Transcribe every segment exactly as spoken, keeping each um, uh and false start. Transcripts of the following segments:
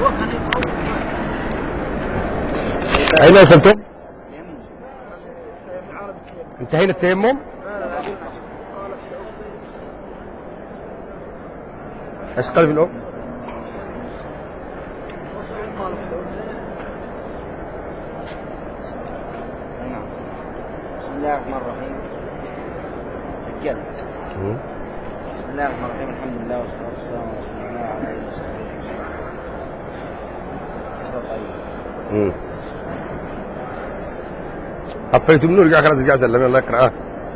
أين وصلتم؟ انتهينا التيمم؟ ايش قال في الأم؟ بسم الله الرحمن الرحيم. سجلت. بسم الله الرحمن الرحيم. الحمد لله والصلاة والسلام على رسول الله وعلى آله وصحبه وسلم. حطيتم منه رجع خلاص رجع سلم الله يقرأه.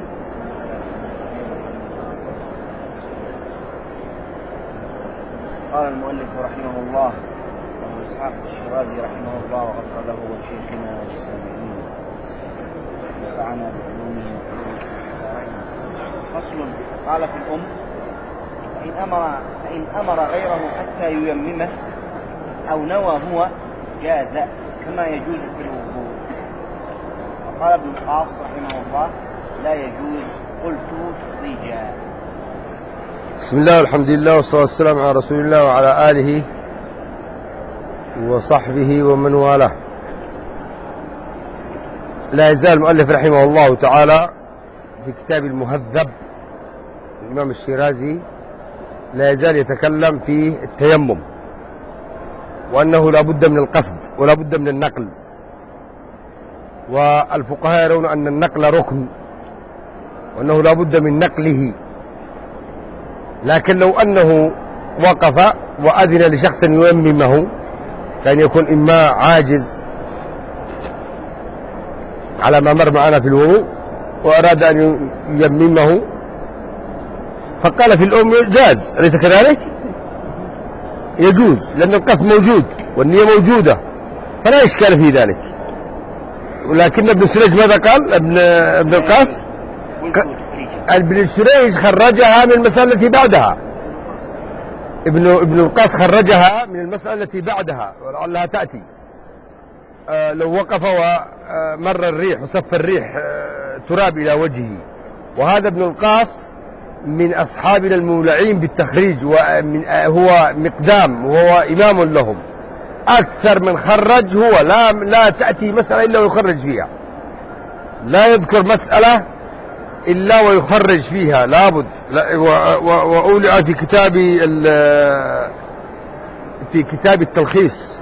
قال المؤلف رحمه الله أبو إسحاق الشيرازي رحمه الله وغفر له ولشيخنا وللسامعين ونفعنا بعلومه وعلومه. فصل. قال في الأم: فإن أمر فإن أمر غيره حتى ييممه أو نوى هو جاز كما يجوز في الوضوء. وقال ابن القاص رحمه الله: لا يجوز. قلت تخريجا. بسم الله والحمد لله والصلاة والسلام على رسول الله وعلى آله وصحبه ومن والاه. لا يزال المؤلف رحمه الله تعالى في كتاب المهذب الإمام الشيرازي لا يزال يتكلم في التيمم، وأنه لا بد من القصد ولا بد من النقل، والفقهاء يرون أن النقل ركن وأنه لا بد من نقله. لكن لو أنه وقف وأذن لشخص ييممه كان يكون إما عاجز على ما مر معنا في الوضوء وأراد أن ييممه فقال في الأم جاز، أليس كذلك؟ يجوز لأن القصد موجود والنية موجودة فلا إشكال في ذلك. ولكن ابن سريج ماذا قال؟ ابن ابن القاص ابن سريج خرجها من المسألة التي بعدها. ابن ابن القاص خرجها من المسألة التي بعدها ولعلها تأتي. آه لو وقف ومر الريح وصف الريح آه تراب إلى وجهه. وهذا ابن القاص من أصحابنا المولعين بالتخريج، ومن آه هو مقدام وهو إمام لهم. أكثر من خرج هو لا لا تأتي مسألة إلا ويخرج فيها، لا يذكر مسألة إلا ويخرج فيها لابد. وأولع في كتاب في كتاب التلخيص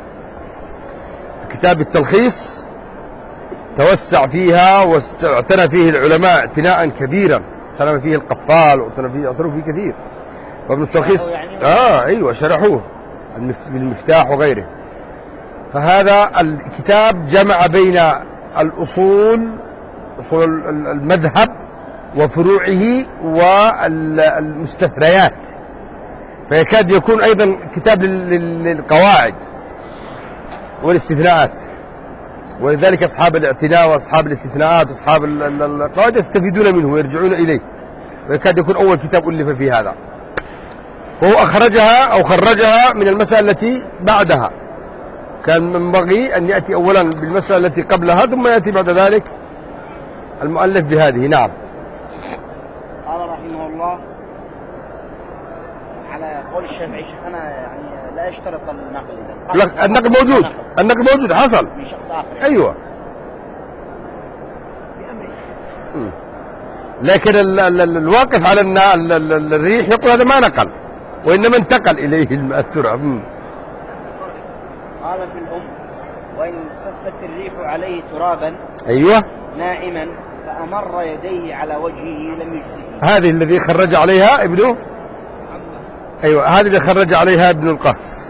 كتاب التلخيص توسع فيها واعتنى فيه العلماء اعتناء كبيرا، اعتنى فيه القفال واعتنى فيه اعتنوا فيه كثير. وابن التلخيص اه ايوه شرحوه بالمفتاح وغيره. فهذا الكتاب جمع بين الأصول أصول المذهب وفروعه والمستثنيات، فيكاد يكون أيضا كتاب للقواعد والاستثناءات. ولذلك أصحاب الاعتناء وأصحاب الاستثناءات وأصحاب القواعد يستفيدون منه ويرجعون إليه، ويكاد يكون أول كتاب ألف في هذا. وهو أخرجها أو خرجها من المسألة التي بعدها. كان ينبغي أن يأتي أولا بالمسألة التي قبلها ثم يأتي بعد ذلك المؤلف بهذه. نعم. قال رحمه الله على قول الشافعي: أنا يعني لا يشترط النقل. لا النقل موجود، النقل موجود حصل من شخص آخر. أيوة. لكن ال ال ال الواقف على ال ال الريح يقول هذا ما نقل وإنما انتقل إليه التراب. قال في الأم: وإن صفت الريح عليه ترابا أيوة نائما فأمر يديه على وجهه لم يجزه. هذه الذي خرج عليها ابنه. أيوة هذه اللي خرج عليها ابن القاص.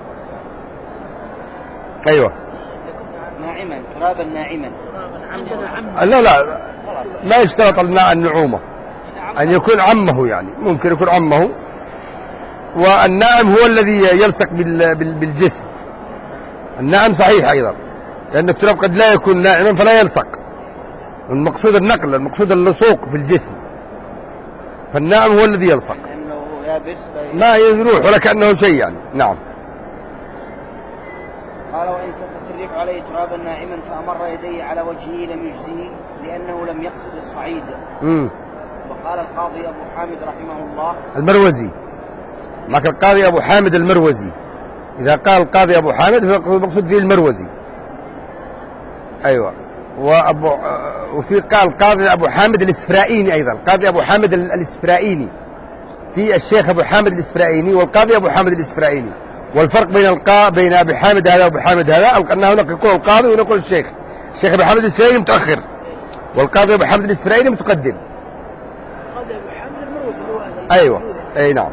أيوة ناعما ترابا ناعما. لا لا ما يشترط النعومة أن يكون عمه، يعني ممكن يكون عمه. والناعم هو الذي يلصق بالجسم. الناعم صحيح أيضا لأن التراب قد لا يكون ناعما فلا يلصق. المقصود النقل، المقصود اللصوق في الجسم. فالناعم هو الذي يلصق ما يروح ولا كأنه شيء يعني. نعم. قال: وإن صفت الريح عليه ترابا ناعما فأمر يديه على وجهه لم يجزه لأنه لم يقصد الصعيد. امم وقال القاضي أبو حامد رحمه الله المروزي، معك القاضي أبو حامد المروزي إذا قال القاضي أبو حامد فالمقصود فيه المروزي. أيوة. وأبو وفي قال القاضي أبو حامد الإسفرائيني أيضا، القاضي أبو حامد الإسفرائيني، في الشيخ أبو حامد الإسفرائيني والقاضي أبو حامد الإسفرائيني. والفرق بين القاء بين أبي حامد هذا وأبو حامد هذا أنه هناك يقول القاضي ونقول الشيخ. الشيخ أبو حامد الإسفرائيني متأخر، والقاضي أبو حامد الإسفرائيني متقدم. القاضي أبو حامد المروزي. أيوة أي نعم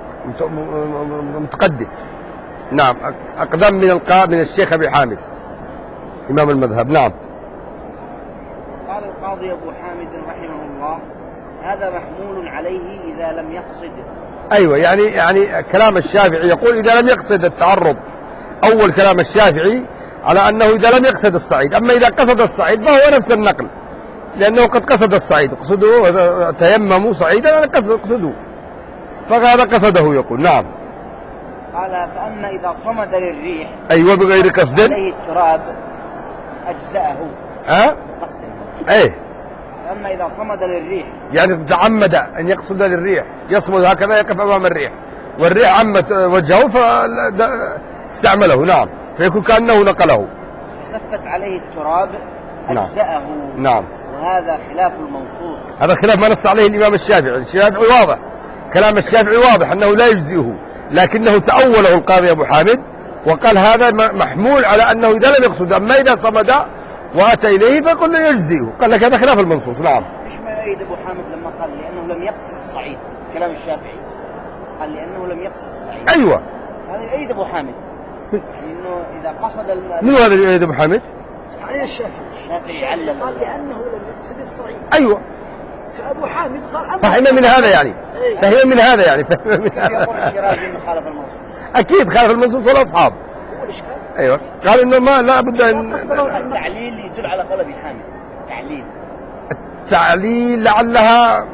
متقدم. نعم أقدم من القاء من الشيخ أبي حامد إمام المذهب. نعم. قال القاضي أبو حامد رحمه الله: هذا محمول عليه إذا لم يقصد. أيوة يعني يعني كلام الشافعي يقول إذا لم يقصد التعرض. أول كلام الشافعي على أنه إذا لم يقصد الصعيد، أما إذا قصد الصعيد فهو نفس النقل، لأنه قد قصد الصعيد، قصدوا تيمموا صعيدا قصدوا، فهذا قصده يقول. نعم. قال: فأما إذا صمد للريح أيوة بغير قصد عليه التراب أجزأه. ها؟ قصد. أيه. فأما إذا صمد للريح يعني تعمد أن يقصد للريح، يصمد هكذا يقف أمام الريح والريح عمت وجهه فاستعمله. نعم. فيكون كأنه نقله. خفت عليه التراب أجزأه. نعم. وهذا خلاف المنصوص. هذا خلاف ما نص عليه الإمام الشافعي. الشافعي واضح، كلام الشافعي واضح أنه لا يجزئه، لكنه تأوله القاضي أبو حامد وقال هذا محمول على أنه إذا لم يقصد، أما إذا صمد وأتى إليه فقلنا يجزئه. قال لك هذا خلاف المنصوص. نعم. إيش ما يؤيد أبو حامد لما قال لأنه لم يقصد الصعيد؟ كلام الشافعي قال لأنه لم يقصد الصعيد. أيوة. هذا يؤيد أبو حامد، إنه إذا قصد الم... من هذا يؤيد أبو حامد؟ عليه الشافعي. الشافعي علل قال لأنه لم يقصد الصعيد. أيوة. فأبو حامد قال فهم من هذا يعني فهم من هذا يعني فهم من هذا. يقول الشيرازي إنه خالف المنصوص. أكيد خالف المنصوص والأصحاب. أيوة. قال إنه ما لا بد أن التعليل يدل على قول أبي حامد. تعليل التعليل لعلها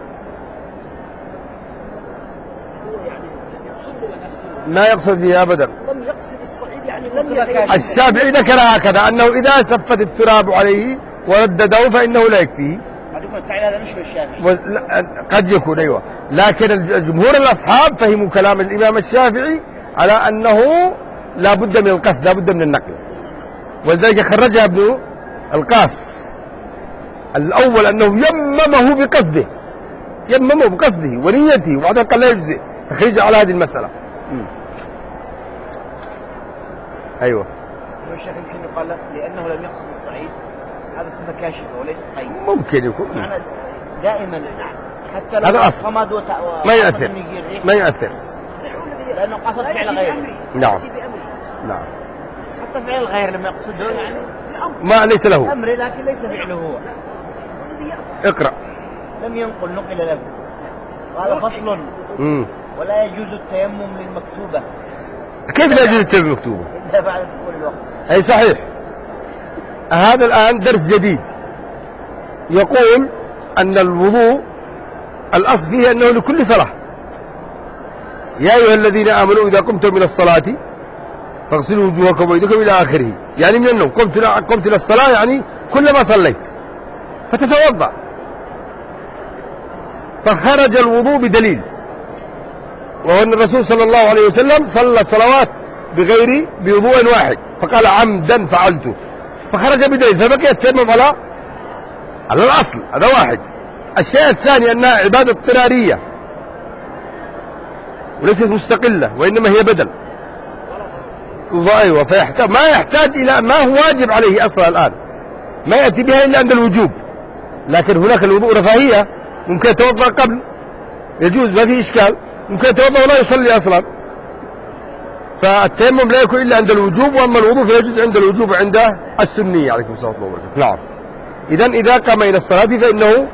ما يقصد بها أبدا. لم يقصد الصعيد يعني لم يتيمم. الشافعي ذكر هكذا أنه إذا سفت التراب عليه وردده فإنه لا يكفيه. قد يكون التعليل هذا مش من الشافعي. قد يكون أيوة، لكن جمهور الأصحاب فهموا كلام الإمام الشافعي على أنه لا بد من القصد، لا بد من النقل، ولذلك خرجها ابن القاس الأول أنه يممه بقصده، يممه بقصده ونيته، وبعدين قال لا يجزئ، تخريج على هذه المسألة. م. أيوة. الشيخ يمكن يقال لأنه لم يقصد الصعيد، هذا اسمه كاشف وليس طيب. ممكن يكون. معنى دائما حتى هذا لو أصل صمد وت... ما يؤثر ما يؤثر لأنه قصد فعل غيره. نعم. نعم. حتى فعل الغير لما يقصده يعني ما ليس له أمره لكن ليس فعله هو. اقرأ. لم ينقل نقل له. قال فصل مم. ولا يجوز التيمم للمكتوبة. كيف لا يجوز التيمم للمكتوبة؟ إلا بعد دخول الوقت. أي صحيح. هذا الآن درس جديد يقول أن الوضوء الأصل فيه أنه لكل صلاة. يا أيها الذين آمنوا إذا قمتم إلى الصلاة فاغسلوا وجوهكم وأيديكم إلى آخره، يعني من النوم قمت قمت إلى الصلاة يعني كلما صليت فتتوضأ. فخرج الوضوء بدليل، وهو أن الرسول صلى الله عليه وسلم صلى الصلوات بغير بوضوء واحد، فقال عمدا فعلته، فخرج بدليل، فبقي التيمم على على الأصل. هذا واحد. الشيء الثاني أنها عبادة اضطرارية وليست مستقلة، وإنما هي بدل. أيوة. فيحتاج ما يحتاج إلى ما هو واجب عليه أصلا الآن، ما يأتي بها إلا عند الوجوب، لكن هناك الوضوء رفاهية، ممكن يتوضأ قبل يجوز ما في إشكال، ممكن يتوضأ ولا يصلي أصلا. فالتيمم لا يكون إلا عند الوجوب، وأما الوضوء فيجوز عند الوجوب وعند السنية. عليكم السلام ورحمة الله وبركاته. نعم. إذن إذا قام إلى الصلاة فإنه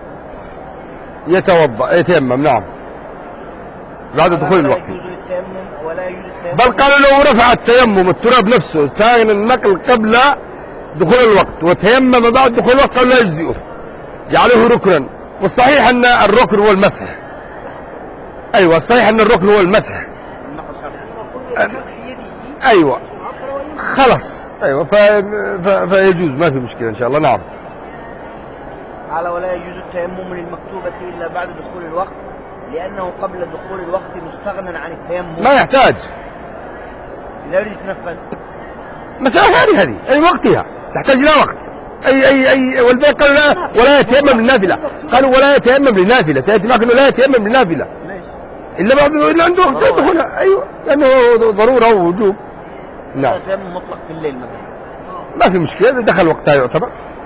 يتوضأ يتيمم. نعم. بعد دخول الوقت. بل قالوا لو رفع التيمم التراب نفسه كان النقل قبل دخول الوقت وتيمم بعد دخول الوقت قالوا لا يجزئه، جعله ركنا. والصحيح أن الركن هو المسح. أيوة الصحيح أن الركن هو المسح. أيوة خلاص. أيوة ف... ف... فيجوز ما في مشكلة إن شاء الله. نعم. قال ولا يجوز التيمم للمكتوبة إلا بعد دخول الوقت، لأنه قبل دخول الوقت مستغنى عن التيمم. ما يحتاج لا يريد يتنفل. مسألة ثانية هذه، أي وقتها تحتاج إلى وقت. أي أي أي والباقي قالوا لا ولا يتيمم للنافلة، قالوا ولا يتيمم للنافلة، سيأتي معك إنه لا يتيمم للنافلة. ليش؟ إلا بعد إلا عنده وقت يدخلها، أيوه لأنه ضرورة ووجوب. نعم. التيمم مطلق في الليل مثلا. ما في مشكلة إذا دخل وقتها يعتبر.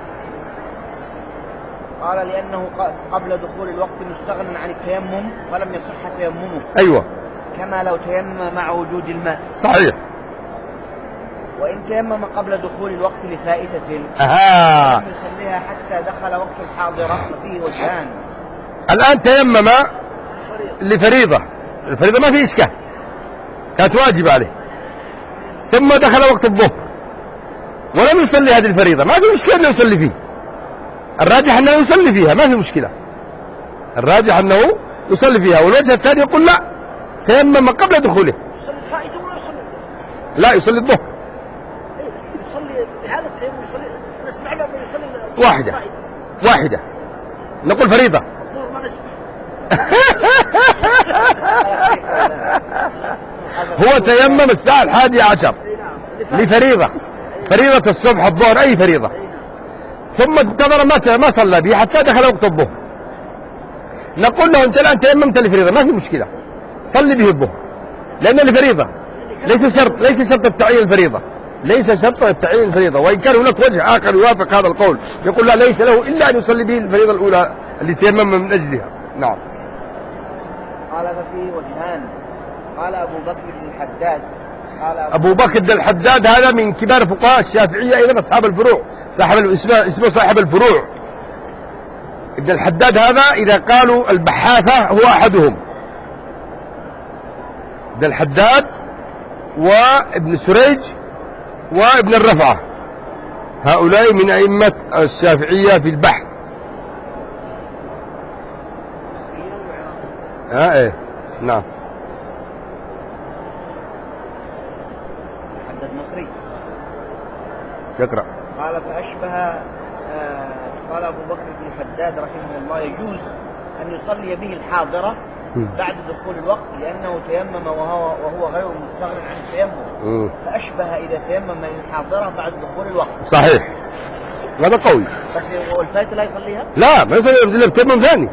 قال لأنه قبل دخول الوقت مستغنى عن التيمم فلم يصح تيممه. أيوه. كما لو تيمم مع وجود الماء. صحيح. وإن تيمم قبل دخول الوقت لفائتة أها. لم يصليها حتى دخل وقت الحاضرة ففيه وجهان. الآن تيمم لفريضة، الفريضة ما في إشكال، كانت واجب عليه، ثم دخل وقت الظهر ولم يصلي هذه الفريضة، ما في مشكلة أنه يصلي فيه. الراجح أنه يصلي فيها، ما في مشكلة. الراجح أنه يصلي فيها. والوجه الثاني يقول لا، تيمم قبل دخوله. يصلي الفائتة ولا يصلي؟ لا، يصلي الظهر. يصلي بهذا التيمم يصلي. أنا سمعت أنه يصلي واحدة واحدة، نقول فريضة. الظهر ما نسمع. هو تيمم الساعة الحادية عشر لفريضة، فريضة الصبح الظهر أي فريضة، ثم انتظر متى ما صلى به حتى دخل وقت الظهر. نقول له أنت الآن تيممت لفريضة، ما في مشكلة، صلي به الظهر، لأن الفريضة ليس شرط، ليس شرط التعيين الفريضة، ليس شرط التعيين الفريضة. وإن كان هناك وجه آخر يوافق هذا القول، يقول لا، ليس له إلا أن يصلي به الفريضة الأولى اللي تيمم من أجلها. نعم. قال ففيه وجهان. قال أبو بكر بن الحداد قال أبو بكر بن الحداد هذا من كبار فقهاء الشافعية أيضا، أصحاب الفروع، صاحب اسمه اسمه صاحب الفروع. ابن الحداد هذا إذا قالوا البحاثة هو أحدهم. ابن الحداد وابن سريج وابن الرفعة، هؤلاء من أئمة الشافعية في البحث. ها ايه نعم. حدد مصري. يقرأ. قال فأشبه آه قال أبو بكر بن الحداد رحمه الله يجوز أن يصلي به الحاضرة بعد دخول الوقت لأنه تيمم وهو, وهو غير مستغن عن التيمم، فأشبه إذا تيمم الحاضرة بعد دخول الوقت. صحيح، هذا قوي. بس والفائتة لا يصليها؟ لا، ما يصلي إلا بتيمم ثاني.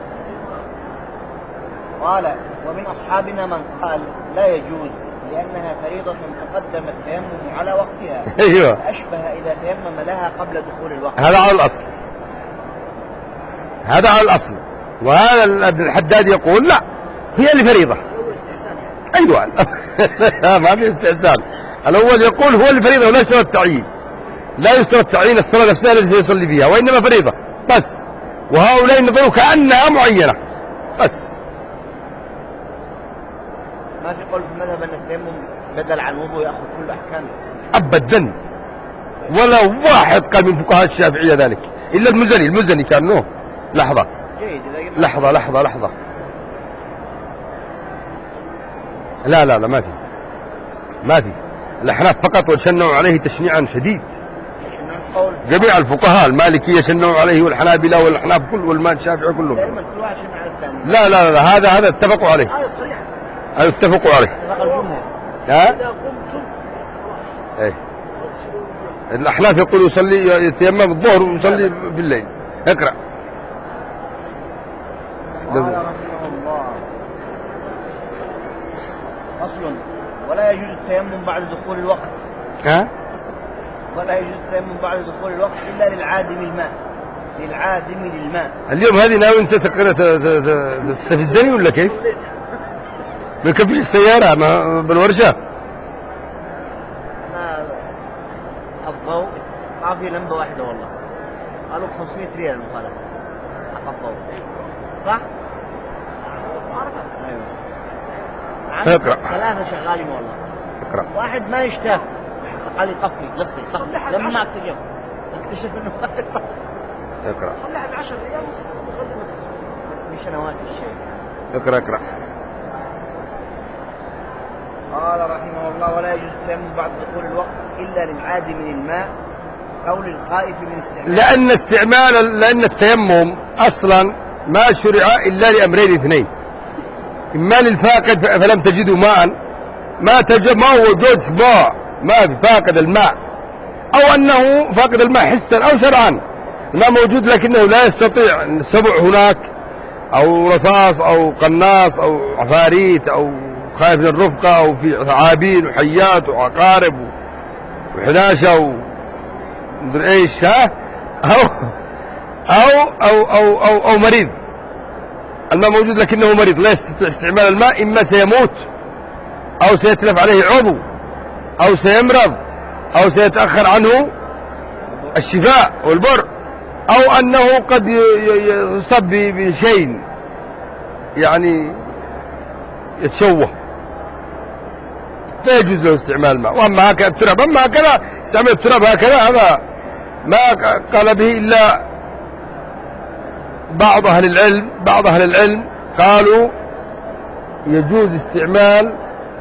قال ومن أصحابنا من قال لا يجوز لأنها فريضة تقدم التيمم على وقتها. أيوه. فأشبه إذا تيمم لها قبل دخول الوقت. هذا على الأصل، هذا على الأصل. وهذا ابن الحداد يقول لا، هي لفريضة. أيوة. ما في استحسان. الأول يقول هو لفريضة ولا يشترط التعيين، لا يشترط تعيين الصلاة نفسها التي يصلي فيها، وإنما فريضة بس. وهؤلاء نظروا كأنها معينة بس. ما في قول في المذهب أن التيمم بدل عن الوضوء يأخذ كل أحكامه؟ أبدا، ولا واحد قال من فقهاء الشافعية ذلك إلا المزني. المزني كان نوه. لحظة لحظة لحظة لحظة لا لا لا ما في ما في الأحناف فقط، وشنوا عليه تشنيعا شديد. جميع الفقهاء المالكية شنوا عليه، والحنابلة والأحناف كل والمال الشافعي كلهم. لا لا لا هذا هذا اتفقوا عليه. هذا اتفقوا عليه. ها؟ ايه الأحناف يقولوا يصلي يتيمم الظهر ويصلي بالليل. اقرأ. قال رحمه الله أصل ولا يجوز التيمم بعد دخول الوقت. ها؟ ولا يجوز التيمم بعد دخول الوقت إلا للعادم الماء، للعادم للماء. اليوم هذه ناوي أنت تستفزني ولا كيف؟ بكفي السيارة ما بالورشة. أنا الضوء ما في لمبة واحدة والله، قالوا خمسمائة ريال المخالفة حق الضوء، صح؟ ايوه. اقرأ. ثلاثة شغالين والله. اقرأ. واحد ما يشتاف قال لي طفي قصي طفي لما اكتشف اكتشف انه ما يطفي. اقرأ. صليها بعشر ايام بس مش انا واسي الشيء. اقرأ اقرأ. قال رحمه الله ولا يجوز التيمم بعد دخول الوقت إلا للعادم للماء، قول الخائف من استعمال. لأن استعمال لأن التيمم أصلا ما شرع إلا لأمرين اثنين، إما للفاقد فلم تجدوا ماء، ما تجد ما وجدش ماء ما في، فاقد الماء، أو أنه فاقد الماء حسا أو شرعا، الماء موجود لكنه لا يستطيع السبع هناك، أو رصاص أو قناص أو عفاريت أو خايف من الرفقة، أو في عابين وحيات وعقارب وحناشة ومدري إيش، ها، أو أو أو أو أو, أو مريض، الماء موجود لكنه مريض لا يستطيع استعمال الماء، إما سيموت أو سيتلف عليه عضو أو سيمرض أو سيتأخر عنه الشفاء والبر، أو أنه قد يصاب بشيء يعني يتشوه لا يجوز له استعمال الماء. وأما هكذا التراب، أما هكذا استعمال التراب هكذا هذا ما قال به إلا بعض أهل العلم. بعض أهل العلم قالوا يجوز استعمال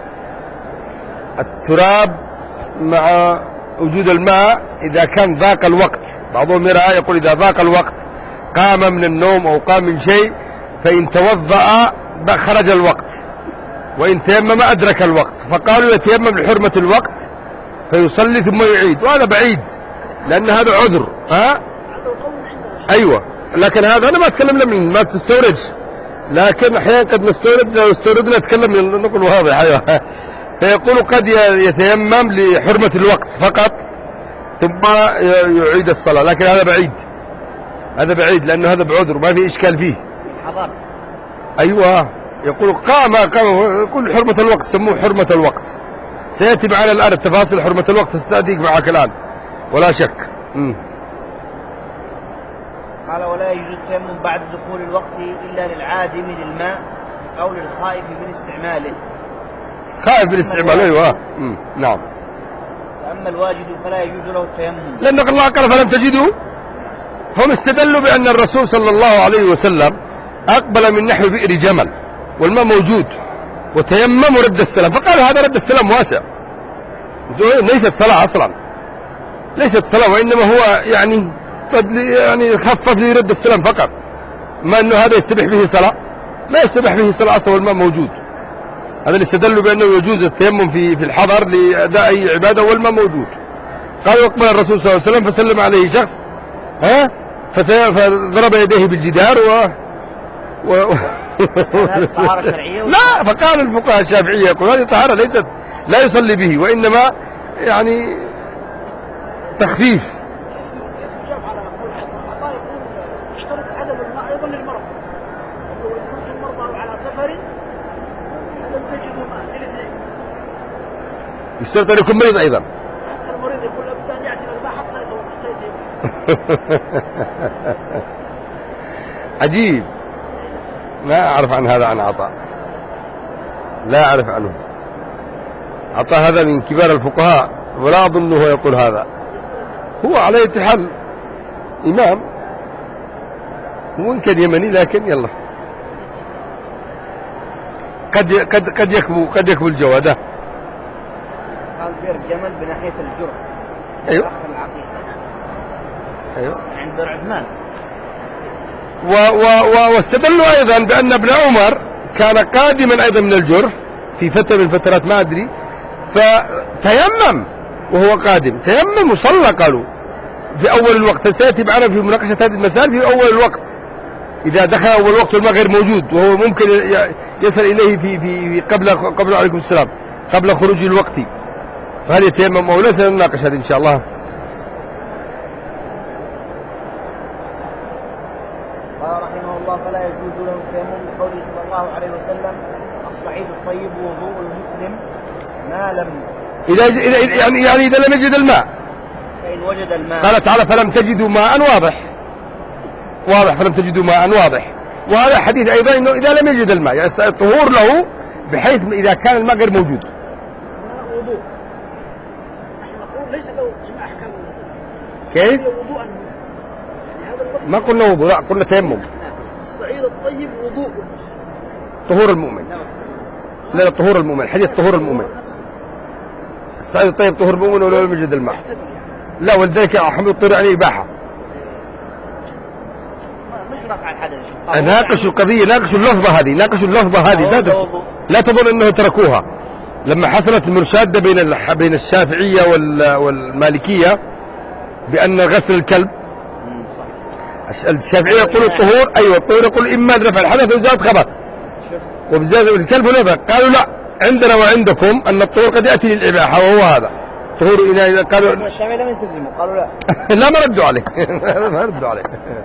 التراب مع وجود الماء إذا كان ضاق الوقت. بعضهم يرى يقول إذا ضاق الوقت قام من النوم أو قام من شيء فإن توضأ خرج الوقت، وإن تيمم أدرك الوقت، فقالوا يتيمم لحرمة الوقت فيصلي ثم يعيد، وهذا بعيد لأن هذا عذر. ها أيوة، لكن هذا أنا ما أتكلم من ما تستوردش، لكن أحيانا قد نستورد، لو استوردنا نتكلم نقول واضح. أيوة، فيقول قد يتيمم لحرمة الوقت فقط ثم يعيد الصلاة، لكن هذا بعيد، هذا بعيد لأنه هذا بعذر ما في إشكال فيه. حضر. أيوة، يقول قام قام يقول حرمة الوقت، سموه حرمة الوقت. سيأتي معنا الآن التفاصيل حرمة الوقت ستأتيك معك الآن ولا شك. م. قال ولا يجوز التيمم بعد دخول الوقت إلا للعادم للماء أو للخائف من استعماله. خائف من استعماله، أيوة. نعم. فأما الواجد فلا يجوز له التيمم، لأن الله قال فلم تجدوا. هم استدلوا بأن الرسول صلى الله عليه وسلم أقبل من نحو بئر جمل والماء موجود وتيمم ورد السلام، فقالوا هذا رد السلام واسع، ليست صلاة أصلا، ليست صلاة، وإنما هو يعني يعني خفف لي رد السلام فقط، ما أنه هذا يستبح به صلاة، ما يستبح به صلاة أصلا والماء موجود. هذا اللي استدلوا بأنه يجوز التيمم في في الحضر لأداء أي عبادة والماء موجود. قالوا اقبل الرسول صلى الله عليه وسلم فسلم عليه شخص، ها، فضرب يديه بالجدار و, و... طهارة شرعية. لا، فقال الفقهاء الشافعية يقول هذه طهارة ليست لا يصلي به، وإنما يعني تخفيف. جاب على قول عطاء يقول اشترط عدم الماء أيضا للمرض، وإن كنتم مرضى على سفر لم تجدوا ماء للاثنين. يشترط أن يكون مريض أيضا. حتى المريض يقول لابد أن يأتي الماء حتى يتوضأ. عجيب، لا أعرف عن هذا عن عطاء، لا أعرف عنه. عطاء هذا من كبار الفقهاء ولا أظنه يقول هذا، هو على أي حال إمام وإن كان يمني، لكن يلا قد قد قد يكبو قد يكبو الجوادة. قال بئر جمل بناحية الجرح. أيوه أيوه عند بئر عثمان. و و واستدلوا أيضا بأن ابن عمر كان قادما أيضا من الجرف في فترة من الفترات ما أدري، فتيمم وهو قادم، تيمم وصلى قالوا في أول الوقت. سيأتي معنا في مناقشة هذه المسائل في أول الوقت، إذا دخل أول الوقت والماء غير موجود وهو ممكن يصل إليه في في قبل قبل عليكم السلام قبل خروج الوقت، فهل يتيمم أو لا؟ سنناقش هذه إن شاء الله. قال رحمه الله فلا يجوز له التيمم بقوله صلى الله عليه وسلم الصعيد الطيب وضوء المسلم ما لم إذا يعني يعني إذا لم يجد الماء، فإن وجد الماء. قال تعالى فلم تجدوا ماء، واضح واضح فلم تجدوا ماء واضح. وهذا حديث أيضا إنه إذا لم يجد الماء يعني الطهور له بحيث إذا كان الماء غير موجود. وضوء نحن نقول ليس له جماع أحكام كيف؟ وضوءا، يعني هذا اللفظ ما قلنا وضوء، لا قلنا تيمم. الصعيد الطيب وضوء طهور المؤمن، لا طهور المؤمن، حديث طهور المؤمن. الصعيد الطيب طهور المؤمن ولو لم يجد الماء. لا، ولذلك حمل الطير عليه إباحة. مش رفع الحدث. ناقشوا القضية، ناقشوا اللفظة هذه، ناقشوا اللفظة هذه، لا لا تظن أنه تركوها. لما حصلت المرشادة بين الح- بين الشافعية وال- والمالكية بأن غسل الكلب، مم، صح. الشافعية يقول الطهور، أيوة الطهور يقول إما رفع الحدث وإزالة خبث، شوف وبزيادة الكلب ونفق. قالوا لا، عندنا وعندكم أن الطهور قد يأتي للإباحة، وهو هذا طهور إناء. قالوا الشافعية لم يلتزموا، قالوا لا. لا، ما ردوا عليه. ما ردوا عليه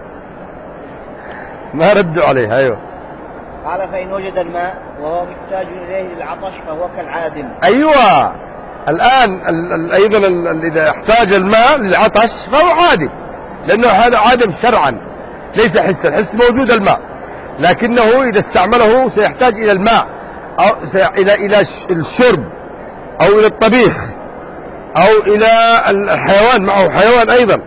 ما ردوا عليه. أيوه قال فإن وجد الماء وهو محتاج إليه للعطش فهو كالعادم. أيوه الآن ال- ال- أيضا ال- ال- إذا احتاج الماء للعطش فهو عادم، لأنه هذا عادم شرعا ليس حسا. الحس موجود الماء، لكنه إذا استعمله سيحتاج إلى الماء، أو سي- إلى إلى ش- الشرب، أو إلى الطبيخ، أو إلى الحيوان، معه حيوان أيضا،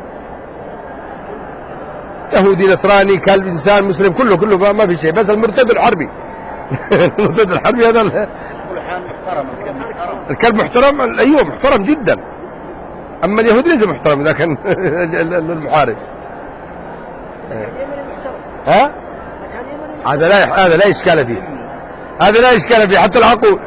يهودي نصراني كلب إنسان مسلم، كله كله ما ما في شيء، بس المرتد الحربي. المرتد الحربي هذا ال- كل حال محترم، الكلب محترم. الكلب محترم، أيوه محترم جدا. أما اليهودي ليس محترم إذا كان المحارب. اليمن المحترم. ها؟ مكان اليمن هذا لا هذا لا إشكال فيه، هذا لا إشكال فيه حتى العقول.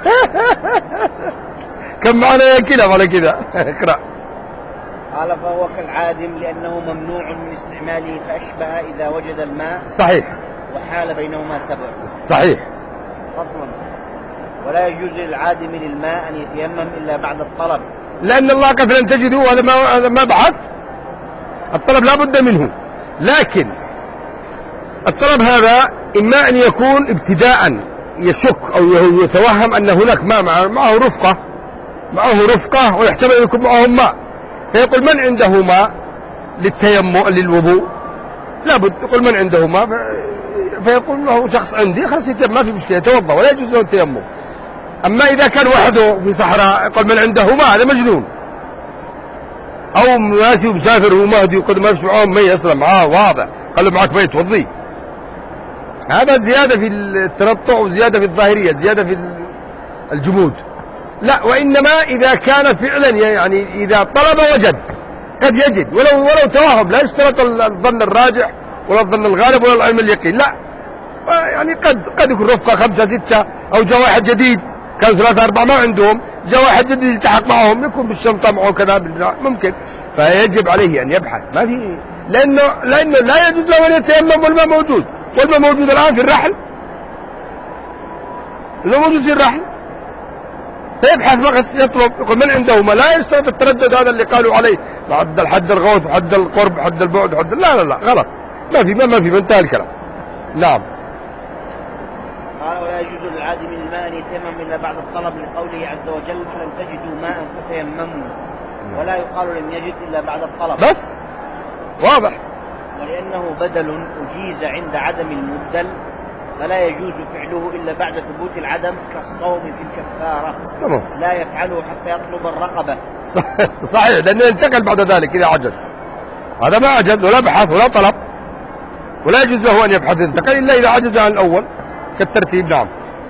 كم معنا يا كلاب على كذا. اقرأ. قال فهو كالعادم لأنه ممنوع من استعماله، فأشبه إذا وجد الماء صحيح وحال بينهما سبع. صحيح. فصل. ولا يجوز للعادم للماء أن يتيمم إلا بعد الطلب. لأن الله قد لم تجدوا، هذا ما هذا ما بحث، الطلب لا بد منه. لكن الطلب هذا إما أن يكون ابتداء يشك أو يتوهم أن هناك ماء، معه, معه رفقة معه رفقة ويحتمل أن يكون معهم ماء، فيقول من عنده ماء للتيمم للوضوء، لابد يقول من عنده ماء، فيقول له شخص عندي، خلاص يتيمم ما في مشكلة، يتوضأ ولا يجوز له التيمم. أما إذا كان وحده في صحراء يقول من عنده ماء، هذا مجنون. أو ناسي ومسافر ومهدي يقول ما فيش معهم مي أصلا، معاه واضح، قال له معك مي توضي. هذا زيادة في التنطع وزيادة في الظاهرية، زيادة في الجمود. لا، وإنما إذا كان فعلا يعني إذا طلب وجد، قد يجد ولو ولو توهم، لا يشترط الظن الراجح ولا الظن الغالب ولا العلم اليقين، لا، يعني قد قد يكون رفقة خمسة ستة، أو جاء واحد جديد كان ثلاثة أربعة ما عندهم، جاء واحد جديد يلتحق معهم، يكون بالشنطة معه كذا ممكن، فيجب عليه أن يبحث، ما في، لأنه لأنه لا يجوز له أن يتيمم والماء موجود، والماء موجود الآن في الرحل، الماء موجود في الرحل، فيبحث بغس يطلب، يقول من عنده ماء، لا يشترط التردد هذا اللي قالوا عليه حد الحد الغوث وحد القرب حد البعد حد، لا لا لا خلاص ما في ما, ما في انتهى الكلام. نعم. قال ولا يجوز للعادم الماء أن يتيمم إلا بعد الطلب، لقوله عز وجل فلم تجدوا ماء فتيمموا، ولا يقال لم يجد إلا بعد الطلب، بس واضح. ولأنه بدل أجيز عند عدم المبدل، فلا يجوز فعله إلا بعد ثبوت العدم، كالصوم في الكفارة، تمام. لا يفعله حتى يطلب الرقبة. صحيح، لأنه ينتقل بعد ذلك إذا عجز، هذا ما عجز ولا بحث ولا طلب، ولا يجوز له أن يبحث ينتقل إلا إذا عجز عن الأول كالترتيب. نعم.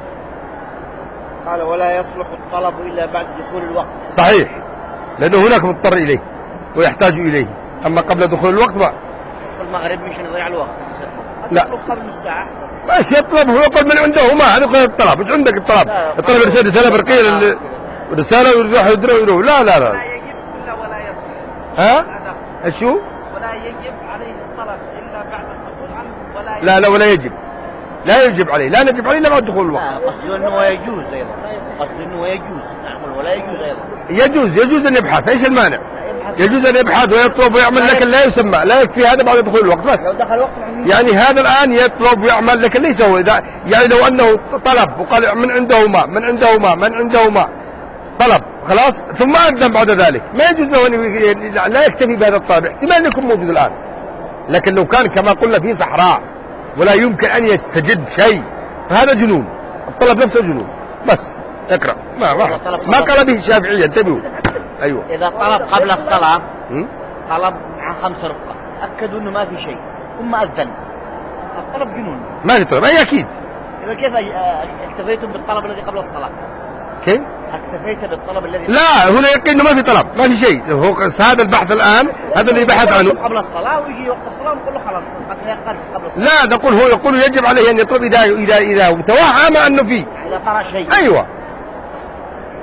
قال ولا يصلح الطلب إلا بعد دخول الوقت. صحيح، لأنه هناك مضطر إليه ويحتاج إليه، أما قبل دخول الوقت ما. المغرب مش نضيع الوقت. لا. قبل الساعة. بس يطلب، هو يقول من عنده ما، هذا يقول الطلب، مش عندك الطلب، الطلب يرسل رسالة برقية لل... رسالة ويروح يدري ويروح، لا لا لا. لا يجب إلا ولا يصح. ها؟ شو؟ ولا يجب عليه الطلب إلا بعد الدخول عنه، ولا يجب. لا لا ولا يجب، لا يجب عليه، لا نجب عليه إلا بعد دخول الوقت. لا، قصده أنه يجوز أيضا، قصده أنه يجوز، نعم، ولا يجوز أيضا. يجوز يجوز أن يبحث، إيش المانع؟ يجوز أن يبحث ويطلب ويعمل، لكن لا يسمى، لا يكفي هذا بعد دخول الوقت بس. لو دخل وقت يعني هذا الآن يطلب ويعمل، لكن ليس هو إذا، يعني لو أنه طلب وقال من عنده ماء من عنده ماء من عنده ماء طلب خلاص، ثم أذن بعد ذلك، ما يجوز له أن لا يكتفي بهذا الطلب، احتمال يكون موجود الآن، لكن لو كان كما قلنا في صحراء ولا يمكن أن يستجد شيء فهذا جنون، الطلب نفسه جنون. بس اقرأ. ما ما, ما قال به الشافعية، انتبهوا. أيوة. إذا طلب قبل الصلاة طلب مع خمس رفقة، أكدوا أنه ما في شيء، ثم أذن، الطلب جنون، ما في طلب، أي أكيد. إذا كيف اكتفيتم بالطلب الذي قبل الصلاة؟ كيف؟ اكتفيت بالطلب الذي لا، هنا يقين انه ما في طلب، ما في شيء، هو هذا البحث الان، هذا اللي بحث عنه قبل الصلاه، ويجي وقت الصلاه ونقول له خلاص قد يقل قبل الصلاه. لا، نقول هو يقول يجب عليه ان يطلب اذا اذا اذا توهم انه فيه، اذا ترى شيء. ايوه،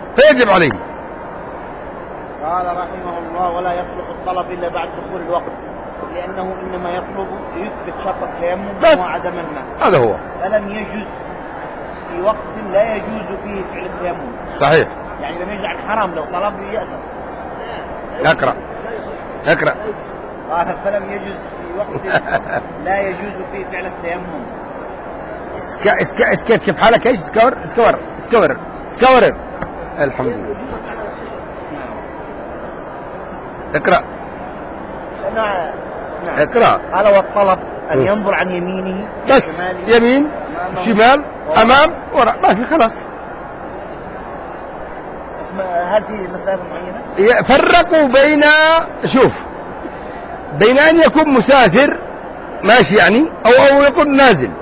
فيجب عليه. قال رحمه الله: ولا يصلح الطلب إلا بعد دخول الوقت، لأنه إنما يطلب ليثبت شرط التيمم بس. وعدم الماء، هذا هو. فلم يجوز في وقت لا يجوز فيه فعل التيمم. صحيح. يعني لم يجعل حرام، لو طلب يأثم. اقرأ اقرأ. قال: فلم يجوز في وقت لا يجوز فيه فعل التيمم. اسكا اسكا اسكا كيف حالك؟ ايش اسكور اسكور اسكور اسكور. الحمد لله. اقرأ. نعم. نعم. اقرأ. قال: والطلب أن ينظر عن يمينه بس شماله يمين شمال أمام وراء، ما في، خلاص. هذه مسألة معينة. فرقوا بين، شوف، بين أن يكون مسافر ماشي يعني أو أو يكون نازل.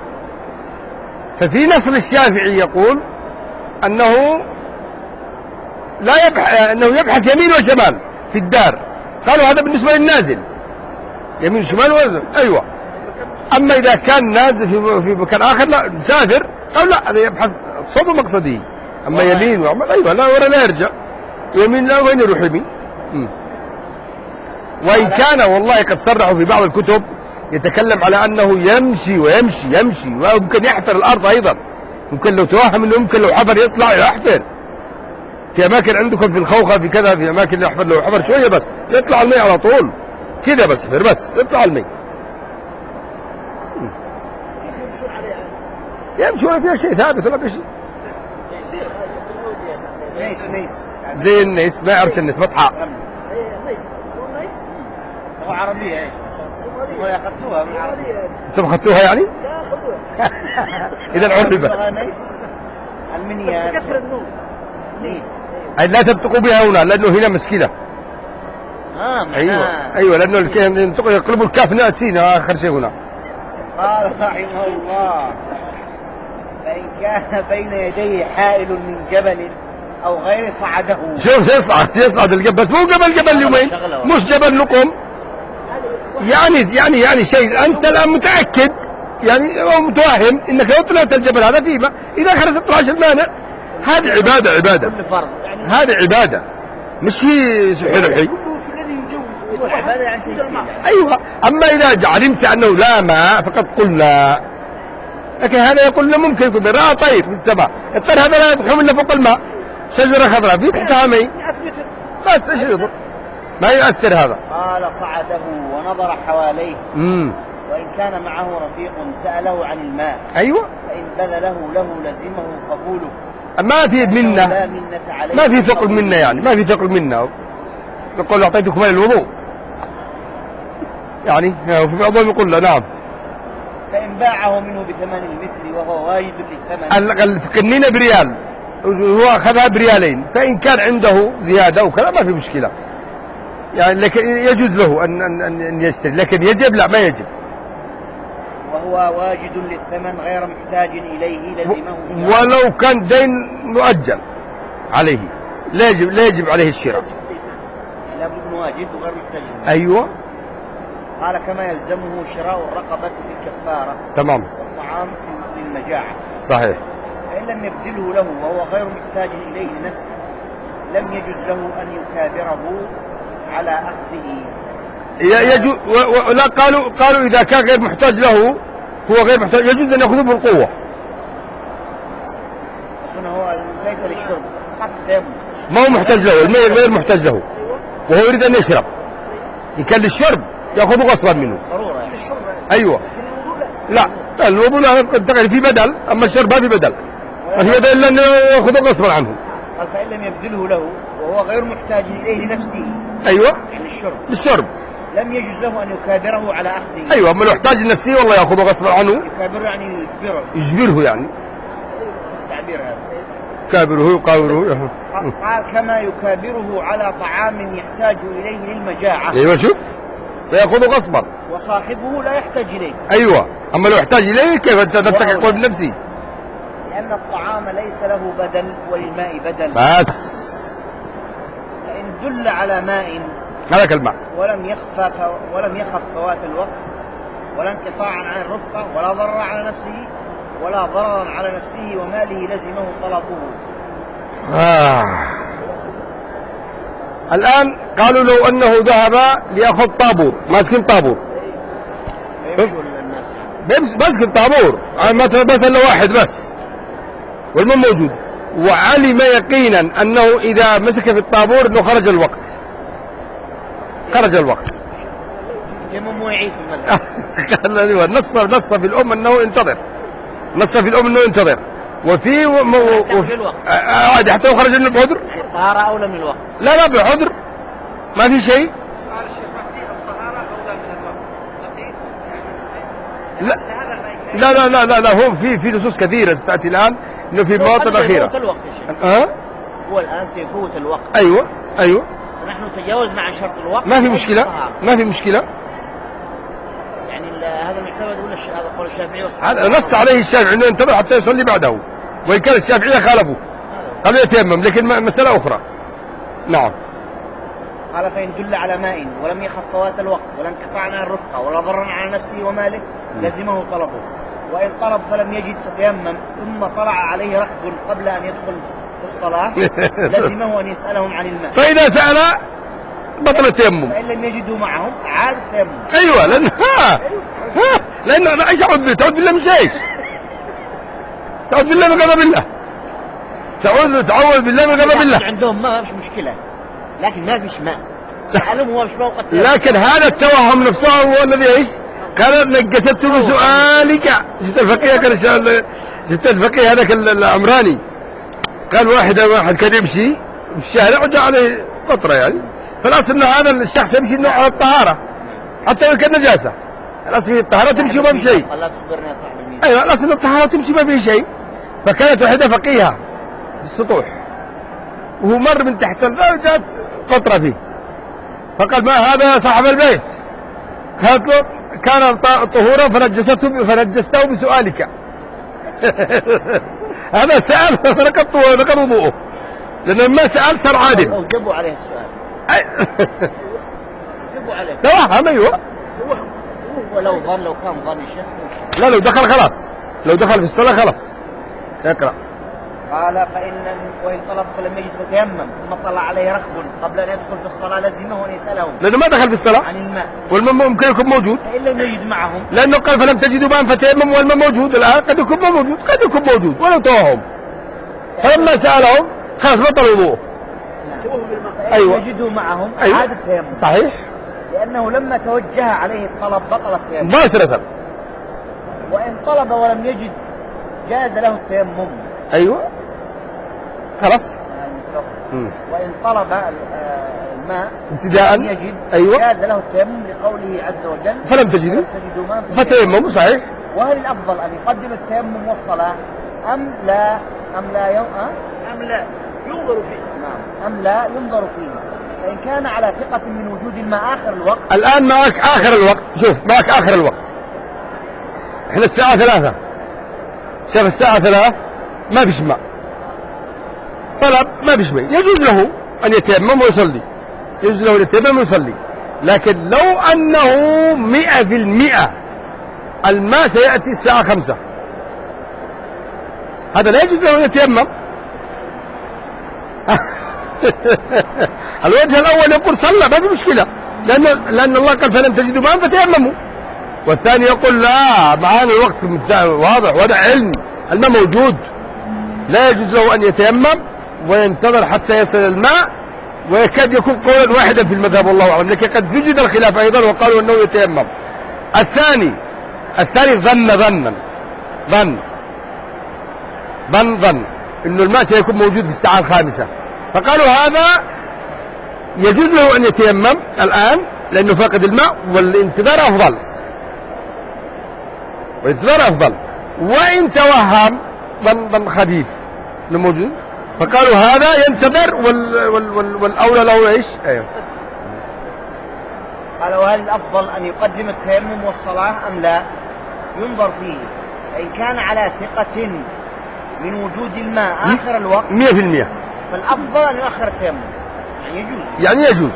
ففي نص الشافعي يقول أنه لا يبحث، أنه يبحث يمين وشمال في الدار. قالوا هذا بالنسبة للنازل، يمين شمال وزن. أيوة. أما إذا كان نازل في في مكان آخر، لا مسافر، قالوا لا، هذا يبحث صوب مقصدي. أما يمين وعمل، أيوة، لا ولا لا يرجع يمين، لا وين يروح يمين. م. وإن كان والله قد صرحوا في بعض الكتب يتكلم على أنه يمشي ويمشي يمشي ويمكن يحفر الأرض أيضا. ممكن لو توهم أنه يمكن لو حفر يطلع يحفر. في أماكن عندكم في الخوخة في كذا، في أماكن يحفر لو حفر شوية بس يطلع الماء على طول كذا، بس حفر بس يطلع الماء. يمشي ولا فيها شيء ثابت ولا فيها شيء. نيس نيس زي النيس، ما يعرف النيس، بطحاء. لغة عربية ايه؟ ولا أخذتوها من العربية؟ انتم أخذتوها يعني؟ لا خذوها. إذا عربة. لغة نيس المنيا كثر النور. نيس. أي لا تبتقوا بها هنا لأنه هنا مشكلة. آه أيوة أيوة، لأنه يقلبوا الكاف ناسين آخر شيء هنا. قال رحمه الله: فإن كان بين يديه حائل من جبل أو غير صعده. شوف يصعد يصعد الجبل، بس مو جبل جبل اليومين، مش جبل لقم. يعني يعني يعني شيء أنت الآن متأكد يعني أو متوهم إنك لو طلعت الجبل هذا فيه ماء، إذا خرجت طلعش المانع. هذه عبادة عبادة. كل فرض يعني. هذه عبادة مش هي سبحان الله. الذي يجوز عبادة يعني تيسير. أيوة. أما إذا علمت أنه لا ماء فقد قلنا، لكن هذا يقول له ممكن يكون رأى طير في السماء، الطير هذا لا يدخل إلا فوق الماء، شجرة خضراء في تحتها ماء، بس ايش يضر؟ ما يؤثر هذا. قال: صعده ونظر حواليه. امم وإن كان معه رفيق سأله عن الماء. ايوه. فإن بذله له لزمه قبوله. ما في منة، لا منة عليه، ما في ثقل منة، يعني ما في ثقل منة. يقول أعطيتكم الوضوء يعني، وفي بعضهم يقول له نعم. فإن باعه منه بثمن المثل وهو واجد للثمن. القنينة بريال، هو أخذها بريالين، فإن كان عنده زيادة وكذا ما في مشكلة يعني، لكن يجوز له أن أن أن يشتري، لكن يجب لا ما يجب. وهو واجد للثمن غير محتاج إليه لزمه. ولو كان دين مؤجل عليه لا يجب لا يجب عليه الشراء. لابد من واجد وغير محتاج إليه. أيوة. قال: كما يلزمه شراء الرقبة في الكفارة. تمام. والطعام في المجاعة. صحيح. فإن لم يبذله له وهو غير محتاج إليه لنفسه لم يجوز له أن يكابره على أخذه. يجوز. ولا قالوا قالوا إذا كان غير محتاج له، هو غير محتاج، يجوز أن يأخذه بالقوة. هنا هو ليس للشرب فقط تيمم. ما هو محتاج له، الماء غير محتاج له وهو يريد أن يشرب. إن كان للشرب يأخذه غصبا منه. ضرورة يعني. أيوة. لا الوضوء في بدل، أما الشرب ما في بدل، ما في بدل أنه يأخذه غصبا عنه. قال: فإن لم يبذله له وهو غير محتاج إليه لنفسه. أيوة. يعني الشرب. للشرب. لم يجوز له أن يكابره على أخذه. أيوة. أما لو احتاج لنفسه والله يأخذه غصبا عنه. يكابره يعني يجبره. يجبره يعني. تعبير هذا. كابره يقاوره. قال: كما يكابره على طعام يحتاج إليه للمجاعة. أيوة. شوف فيأخذه غصبا. وصاحبه لا يحتاج إليه. أيوة. أما لو احتاج إليه كيف أنت نفسك يقول بنفسي؟ لأن الطعام ليس له بدل وللماء بدل. بس فإن دل على ماء هذاك الماء ولم يخف ولم يخف فوات الوقت ولا انقطاعا عن الرفقة ولا ضرر على نفسه ولا ضررا على نفسه وماله لزمه طلبه. آه. الآن قالوا لو أنه ذهب ليأخذ طابور، ماسكين طابور، بيمشي ماسك الطابور، مثلا لو واحد بس والمن موجود، وعلم يقينا أنه إذا مسك في الطابور أنه خرج الوقت، خرج الوقت يمم ويعيد في المذهب. نص نص في الأم أنه ينتظر، نص في الأم أنه ينتظر، وفي و... وفي عادي حتى لو خرج منه بحضر، الطهارة أولى من الوقت. لا لا بحضر ما في شيء. قال الشيخ مهدي الطهارة أولى من الوقت. لا لا لا لا لا, لا هو في في نصوص كثيرة ستأتي الآن إنه في مواطن أخيرة. سيفوت الوقت يا شيخ. أه؟ هو الآن سيفوت الوقت. أيوة أيوة. نحن تجاوزنا عن شرط الوقت. ما في مشكلة، ما في مشكلة. يعني هذا المعتمد ولا هذا قول الشافعي والصحابة؟ هذا نص عليه الشافعي إنه ينتظر حتى يصلي بعده، وإن كان الشافعية خالفوا قالوا يتيمم، لكن مسألة أخرى. نعم. قال فإن دل على ماء ولم يخف فوات الوقت ولا انقطع عن الرفقة ولا ضرر على نفسه وماله لزمه طلبه، وإن طلب فلم يجد فتيمم ثم طلع عليه ركب قبل أن يدخل في الصلاة لزمه أن يسألهم عن الماء. فإذا سأل بطل التيمم. فإن لم يجدوا معهم عاد التيمم. أيوة لأن ها ها لأن أنا إيش أعوذ بالله؟ تعوذ بالله من شيء. تعوذ بالله من غضب الله. تعوذ تعوذ بالله من غضب الله. عندهم ماء مش مشكلة، لكن ما فيش ماء. سألهم هو مش موقت. لكن هذا التوهم نفسه هو الذي ايش؟ قال نقصت بسؤالك. شفت الفقيه كان شفت الفقيه هذاك العمراني قال واحد واحد كان يمشي في الشارع وجاء عليه قطره، يعني فالاصل ان هذا الشخص يمشي انه على الطهاره حتى لو كان نجاسه، الاصل الطهاره تمشي وما في شيء. لا تخبرني يا صاحب الميزان. ايوه الاصل ان الطهاره تمشي ما في شيء. فكانت واحده فقيهه بالسطوح وهو مر من تحت الباب جات قطره فيه، فقال ما هذا صاحب البيت؟ قالت له كان طهورا فنجسته فنجسته بسؤالك. هذا سأل فنقض نقض وضوءه، لأنه ما سأل صار عادل. لو جبوا عليه السؤال جبوا عليه توهم. أيوه ولو ظن لو كان ظن الشيخ لا لو دخل خلاص، لو دخل في الصلاة خلاص يقرأ. قال فإن لم وإن طلب فلم يجد فتيمم ثم طلع عليه ركب قبل أن يدخل في الصلاة لزمه أن يسألهم لأنه ما دخل في الصلاة عن الماء، والماء ممكن يكون موجود. فإن لم يجد معهم لأنه قال فلم تجدوا ماء فتيمم والماء موجود، الآن قد يكون ما موجود، قد يكون موجود ولو توهم. فلما سألهم خلاص بطل وضوءه. أيوة. يجدوا معهم أيوة. عاد التيمم صحيح، لأنه لما توجه عليه الطلب بطل التيمم مباشرة. وإن طلب ولم يجد جاز له التيمم. أيوة خلاص. وإن طلب الماء ابتداء لم يجد أيوة جاز له التيمم لقوله عز وجل فلم تجدوا فتيمموا. صحيح. وهل الأفضل أن يقدم التيمم والصلاة أم لا أم لا يو... أم لا ينظر فيه؟ نعم أم لا ينظر فيه. فإن كان على ثقة من وجود الماء آخر الوقت. الآن معك آخر الوقت، شوف معك آخر الوقت، احنا الساعة ثلاثة، شاف الساعة ثلاثة ما فيش ماء، طلب ما فيش ماء، يجوز له أن يتيمم ويصلي، يجوز له أن يتيمم ويصلي. لكن لو أنه مئة في المئة الماء سيأتي الساعة خمسة، هذا لا يجوز له أن يتيمم. الوجه الأول يقول صلى ما في مشكلة، لأن لأن الله قال فلم تجدوا ماء فتيمموا. والثاني يقول لا معانا الوقت واضح وهذا علم، الماء موجود، لا يجوز له أن يتيمم وينتظر حتى يصل الماء، ويكاد يكون قولا واحدا في المذهب والله أعلم، لكن قد يوجد الخلاف أيضا وقالوا أنه يتيمم. الثاني الثاني ظن ظنا ظن ظن ظن إنه الماء سيكون موجود في الساعة الخامسة، فقالوا هذا يجوز له أن يتيمم الآن لأنه فاقد الماء، والانتظار أفضل، والانتظار أفضل. وإن توهم ظن ظن خفيف إنه موجود، فقالوا هذا ينتظر وال وال وال والأولى له إيش؟ أيوه. قالوا هل الأفضل أن يقدم التيمم والصلاة أم لا؟ ينظر فيه. إن كان على ثقة من وجود الماء آخر الوقت مئة في المئة فالأفضل أن يؤخر التيمم، يعني يجوز. يعني يجوز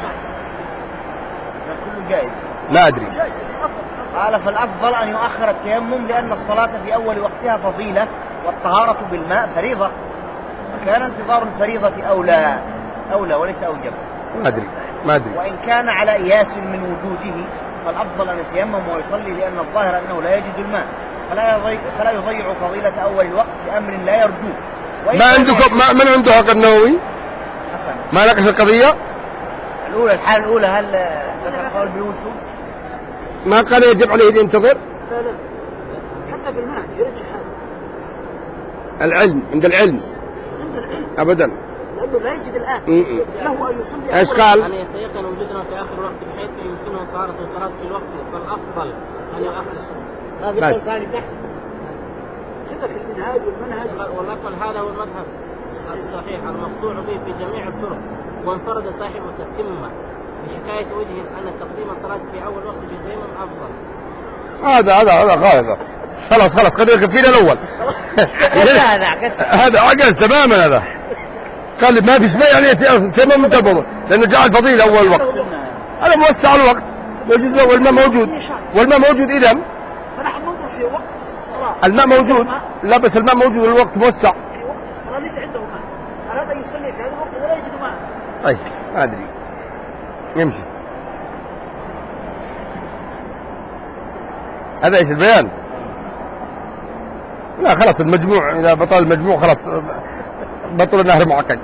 كله جائز. لا أدري. قال فالأفضل أن يؤخر التيمم لأن الصلاة في أول وقتها فضيلة والطهارة بالماء فريضة، كان انتظار الفريضة أولى أولى وليس أوجب. ما أدري ما أدري. وإن كان على إياس من وجوده فالأفضل أن يتيمم ويصلي، لأن الظاهر أنه لا يجد الماء، فلا يضيع, فلا يضيع فضيلة أول الوقت بأمر لا يرجوه. ما عندكم ما من عنده حق النووي؟ حسن. ما ناقش القضية؟ الأولى الحالة الأولى هل ذكر قول بالوجوب؟ ما قال يجب عليه أن ينتظر؟ لا لا حتى في المهد يرجح هذا. العلم عند العلم عند العلم أبدا، لأنه لا يجد الآن م-م. له أن يصلي. إيش قال؟ أن يتيقن وجودنا في آخر الوقت بحيث يمكنه طهارة الصلاة في الوقت، فالأفضل أن يؤخر الصلاة. ما في قول ثاني تحت كده في المنهاج والمنهج. ولكن هذا هو المذهب الصحيح المقطوع به في جميع الطرق، وانفرد صاحب التتمة بحكاية وجه أن تقديم الصلاة في أول وقت بالتيمم أفضل. هذا هذا هذا غاية. خلاص خلاص خلينا كفينا الأول. هذا عجز تماما. هذا قال ما في اسمه يعني تمام تمام، لأنه جعل فضيلة أول وقت. هذا موسع الوقت موجود والماء موجود، والماء موجود إذا فنحن ننظر في وقت الصلاة. الماء موجود، لا بس الماء موجود والوقت موسع. في وقت الصلاة ليس عنده ماء، أراد أن يصلي في هذا الوقت ولا يجد ماء. طيب ما أدري يمشي. هذا إيش البيان؟ لا خلاص المجموع، إذا بطل المجموع خلاص بطل النهر معقد.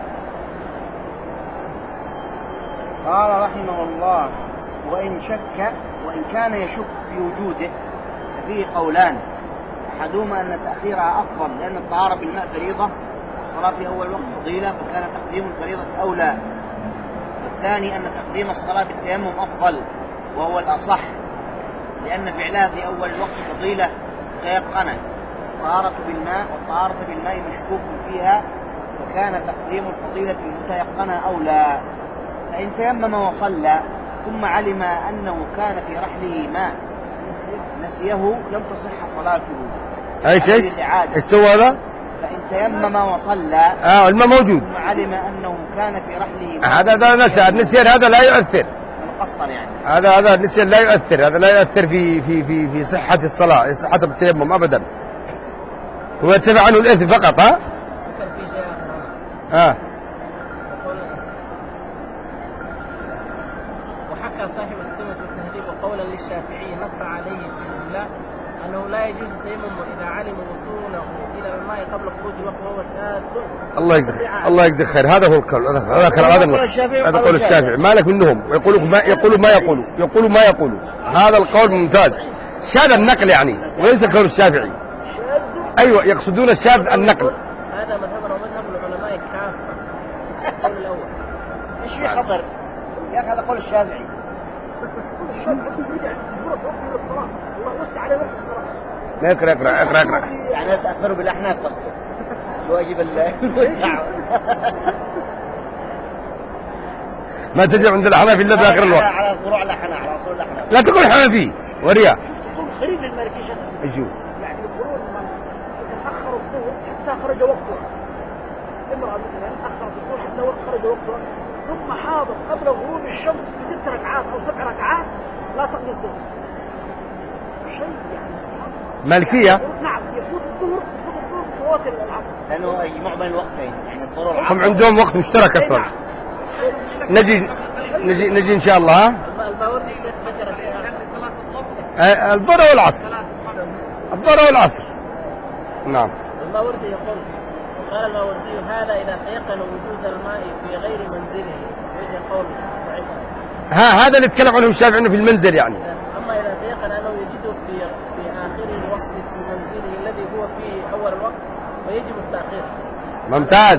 قال رحمه الله: وإن شك وإن كان يشك في وجوده ففيه قولان، أحدهما أن تأخيرها أفضل لأن الطهارة بالماء فريضة والصلاة في أول وقت فضيلة، فكان تقديم الفريضة أولى. والثاني أن تقديم الصلاة بالتيمم أفضل وهو الأصح، لأن فعلها في أول الوقت فضيلة تيقنه. الطهارة بالماء والطهارة بالماء مشكوك فيها، فكان تقديم الفضيلة المتيقنة أولى. فإن تيمم وصلى ثم علم أنه كان في رحله ماء نسيه لم تصح صلاته. أي شيء؟ إيش سوى هذا؟ فإن تيمم وصلى آه الماء موجود ثم علم أنه كان في رحله ماء. هذا هذا نسى. النسيان هذا لا يؤثر. مقصر يعني. هذا هذا النسيان لا يؤثر. هذا لا يؤثر في في في في صحة الصلاة، صحة التيمم أبدا. هو يتبع عنه الإثم فقط. ها؟ في شيء آخر. ها. وحكى صاحب التتمة والتهذيب قولا للشافعي نص عليه في الجملة أنه لا يجوز التيمم إذا علم وصوله إلى الماء قبل خروج الوقت وهو شاذ. الله يجزيك الله يجزيك خير. هذا هو القول. هذا كلام هذا النص. هذا قول الشافعي. ما لك منهم يقولوا ما يقولوا ما يقولوا يقولوا ما يقولوا. هذا القول ممتاز. شاذ النقل يعني وليس قول الشافعي. أيوة يقصدون الشاذ النقل. هذا مذهبنا ومذهب العلماء كافة. القول الأول. إيش في خطر؟ يا أخي هذا قول الشافعي. الله وسع على وقت الصلاة. اقرأ اقرأ اقرأ اقرأ. يعني تأثروا بالأحناف قصده. واجب الوسع. ما تجي عند الحنفي إلا في آخر الوقت. على فروع الأحناف على أصول الأحناف. لا تقول حنفي وريا. قريب للمالكي شكل. اجوا. يعني يقولون إذا أخر الظهر حتى خرج وقتها. امرأة مثلا أخرت الظهر حتى خرج وقتها ثم حاضر قبل غروب الشمس بست ركعات أو سبع ركعات لا تقضي الظهر. شيء يعني سبحان الله. مالكية. نعم يفوت الظهر يفوت الظهر فوات العصر. لأنه يجمع بين الوقتين يعني الظهر هم عندهم وقت مشترك أصلا. نجي نجي نجي إن شاء الله. الباوردي الشيخ ذكر ها؟ الظهر والعصر. الظهر والعصر. نعم. الماوردي يقول قال الماوردي هذا إذا تيقن وجود الماء في غير منزله وجه قول ضعيف. ها هذا اللي يتكلم عنه الشافعي انه في المنزل يعني. أما إذا تيقن أنه يجده في في آخر الوقت في منزله الذي هو في أول الوقت فيجب التأخير. ممتاز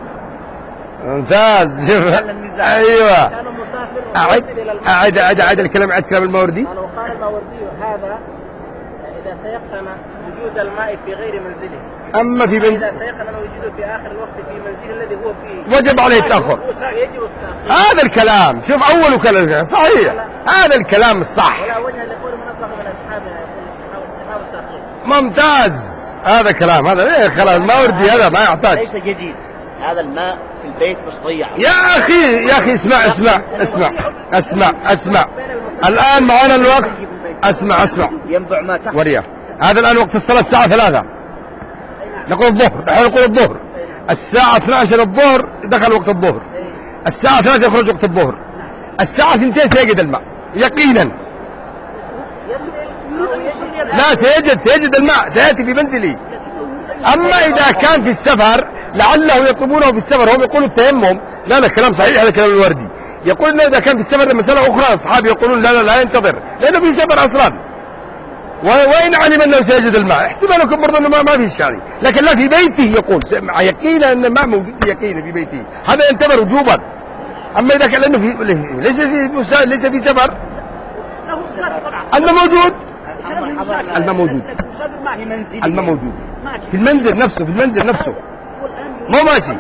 ممتاز. ايوه. كان مسافر أعد أعد أعد أعد الكلام عد كلام الماوردي. قال الماوردي هذا إذا تيقن وجود الماء في غير منزله. أما في من... إذا تيقن أنه يوجد في آخر الوقت في منزله الذي هو فيه وجب عليه التأخر. يجب التأخير. هذا الكلام شوف أول كلام صحيح. هذا الكلام الصح. ولا وجه لقول من أطلق من أصحابنا يقول الصحابة التأخير. ممتاز. هذا كلام هذا ايه خلاص الماوردي هذا ما يحتاج. ليس جديد. هذا الماء في البيت مش ضيع. يا أخي يا أخي اسمع اسمع اسمع اسمع اسمع الآن معنا الوقت. اسمع اسمع ينبع ما تحت. وريا هذا الآن وقت الصلاة الساعة ثلاثة. نقول الظهر نحن نقول الظهر الساعة اثني عشر الظهر دخل وقت الظهر، الساعة ثلاثة يخرج وقت الظهر، الساعة اثنتين سيجد الماء يقينا. لا سيجد سيجد الماء سيأتي في منزلي. أما إذا كان في السفر لعله يطلبونه في السفر، هم يقولوا التيمم، لا لا كلام صحيح، هذا كلام الوردي، يقول إنه إذا كان في السفر مسألة أخرى، أصحاب يقولون لا لا لا ينتظر لأنه في سفر أصلا، وإن علم أنه سيجد الماء احتمال يكون برضه أنه ما, ما فيش يعني، لكن لا في بيته يقول مع يقينا أن الماء موجود يقينا في بيته، هذا ينتظر وجوبا. أما إذا كان لأنه في ليس في ليس في سفر الماء موجود، الماء موجود، الماء موجود في المنزل نفسه، في المنزل نفسه مو ماشي.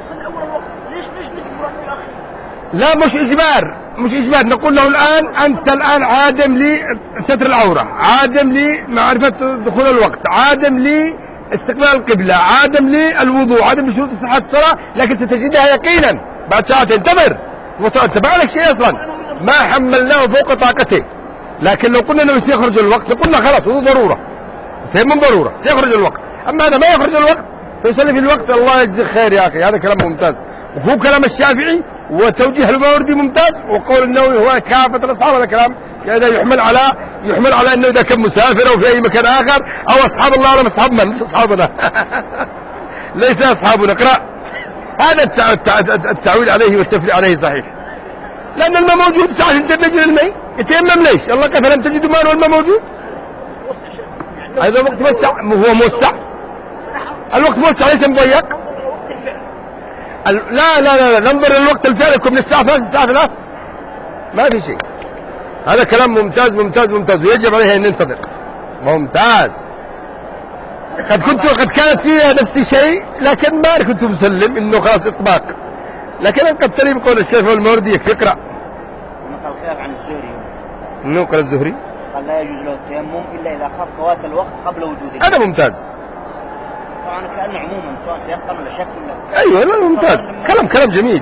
لا مش إجبار، مش إجبار، نقول له الآن أنت الآن عادم لي ستر العورة، عادم لي معرفة دخول الوقت، عادم لي استقبال القبلة، عادم لي الوضوء، عادم لشروط صحة الصلاة، لكن ستجدها يقينا بعد ساعتين. انتظر، انت ما عليك شيء أصلا، ما حملناه فوق طاقته. لكن لو قلنا انه سيخرج الوقت قلنا خلاص هو ضرورة، فهم من ضرورة سيخرج الوقت. أما هذا ما يخرج الوقت فيصلي في الوقت، الله يجزيك خير يا أخي، هذا كلام ممتاز، وهو كلام الشافعي وتوجيه الماوردي ممتاز، وقول النووي هو كافة الأصحاب، هذا كلام يعني يحمل على يحمل على أنه إذا كان مسافر أو في أي مكان آخر أو أصحاب الله ولا أصحاب من، مش أصحابنا ليس أصحابنا. اقرأ، هذا التع... التع... التعويل عليه والتفريع عليه صحيح، لأن الماء موجود، ساعة انت تجد الماء يتيمم ليش؟ الله قال فلم تجدوا ماء والماء موجود. هذا الوقت موسع، هو موسع، الوقت موسع ليس مضيق. لا لا لا, لا. ننظر الوقت الفعلي يكون من الساعة ثلاثة الساعة ثلاثة ما في شيء. هذا كلام ممتاز ممتاز ممتاز، ويجب عليه أن ننتظر. ممتاز. قد كنت قد كانت فيها نفس الشيء لكن ما كنت مسلم انه خلاص اطباق، لكن قد تلي بقول الشيخ والماوردي يكفي. اقرا. نقل خلاف عن الزهري، انه قال الزهري قال لا يجوز له التيمم الا اذا خاف فوات الوقت قبل وجوده. هذا ممتاز. طبعا كانه عموما سواء تيقن ولا شك ولا. ايوه لا ممتاز، كلام كلام جميل.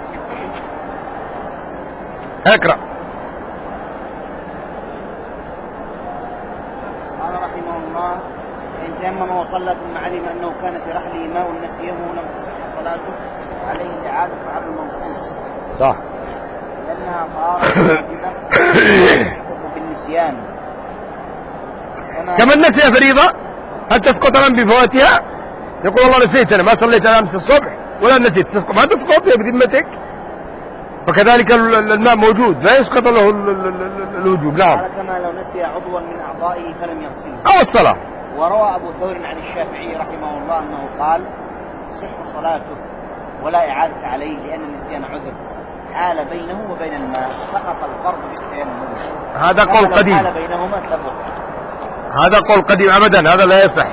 اقرا. قال رحمه الله: إن تيمم وصلى ثم علم أنه كان في رحله ماء نسيه لم تصح صلاته، عليه الإعادة على المنصوص. صح. لأنها طهارة واجبة بالنسيان. كمن نسي فريضة هل تسقط الآن بفواتها؟ يقول والله نسيت، أنا ما صليت أمس الصبح ولا نسيت، تسقط ما تسقط يا بذمتك. وكذلك الماء موجود لا يسقط له الوجوب. نعم. كما لو نسي عضوا من أعضائه فلم يغسله. أو الصلاة. وروى أبو ثور عن الشافعي رحمه الله أنه قال: صح صلاته ولا إعادة عليه لأن النسيان عذر، حال بينه وبين الماء، سقط الفرض بالتيمم. هذا قول قديم. حال بينهما سبب. هذا قول قديم أبدا، هذا لا يصح،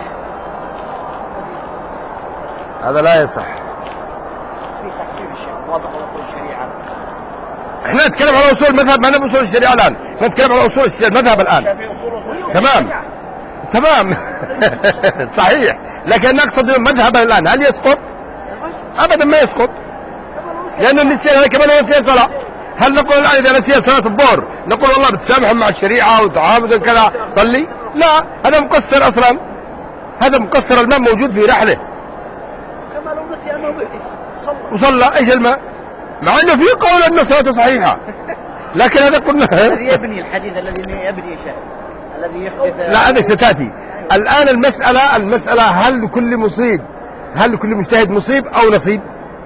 هذا لا يصح. في تحقيق الشيخ واضح ويقول الشريعة. احنا نتكلم على أصول المذهب، ما نبي أصول الشريعة الآن، نتكلم على أصول المذهب الآن. تمام تمام صحيح، لكن نقصد مذهبا الآن هل يسقط؟ أبدا ما يسقط، لأن النسيان هذا كمان هو نسيان صلاة. هل نقول الآن إذا نسي صلاة الظهر نقول والله بتسامحهم مع الشريعة وتعامل كذا صلي؟ لا، هذا مقصر أصلا، هذا مقصر، الماء موجود في رحله. كما لو نسي أنه بيته وصلى ايش الماء؟ مع انه في قول انه صلاته صحيحه، لكن هذا قلنا الذي يبني الحديث الذي يبني شيء الذي يحدث. لا هذا ستاتي الان. المساله المساله هل لكل مصيب، هل لكل مجتهد مصيب او نصيب؟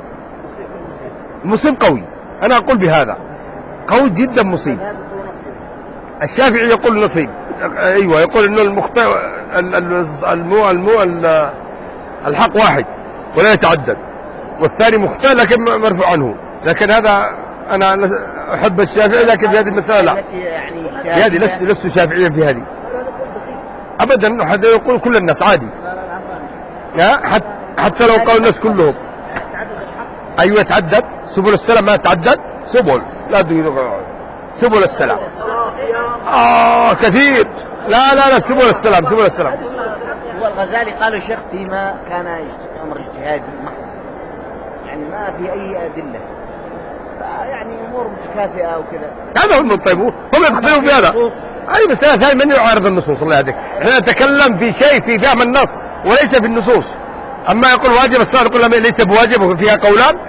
مصيب قوي، انا اقول بهذا قوي جدا مصيب. الشافعي يقول نصيب، ايوه يقول انه المخطئ المو المو الحق واحد ولا يتعدد، والثاني مخطئ لكن مرفوع عنه. لكن هذا انا احب الشافعي، لكن في هذه المساله لا، في هذه لست لست شافعيا في هذه ابدا. حتى يقول كل الناس عادي، حتى حتى لو قالوا الناس كلهم ايوه يتعدد. سبل السلام ما تتعدد، سبل لا سبل السلام اه كثير. لا لا لا سبل السلام سبل السلام. هو الغزالي قال الشيخ فيما كان امر اجتهادي محض، يعني ما في اي ادله، يعني امور متكافئه وكذا. هذا هو المطيب، هم يختلفون في هذا. اي مساله ثانيه من يعارض النصوص. الله يهديك، احنا نتكلم في شيء في فهم النص وليس في النصوص. أما يقول واجب الصلاة نقول له ليس بواجب وفيها قولان،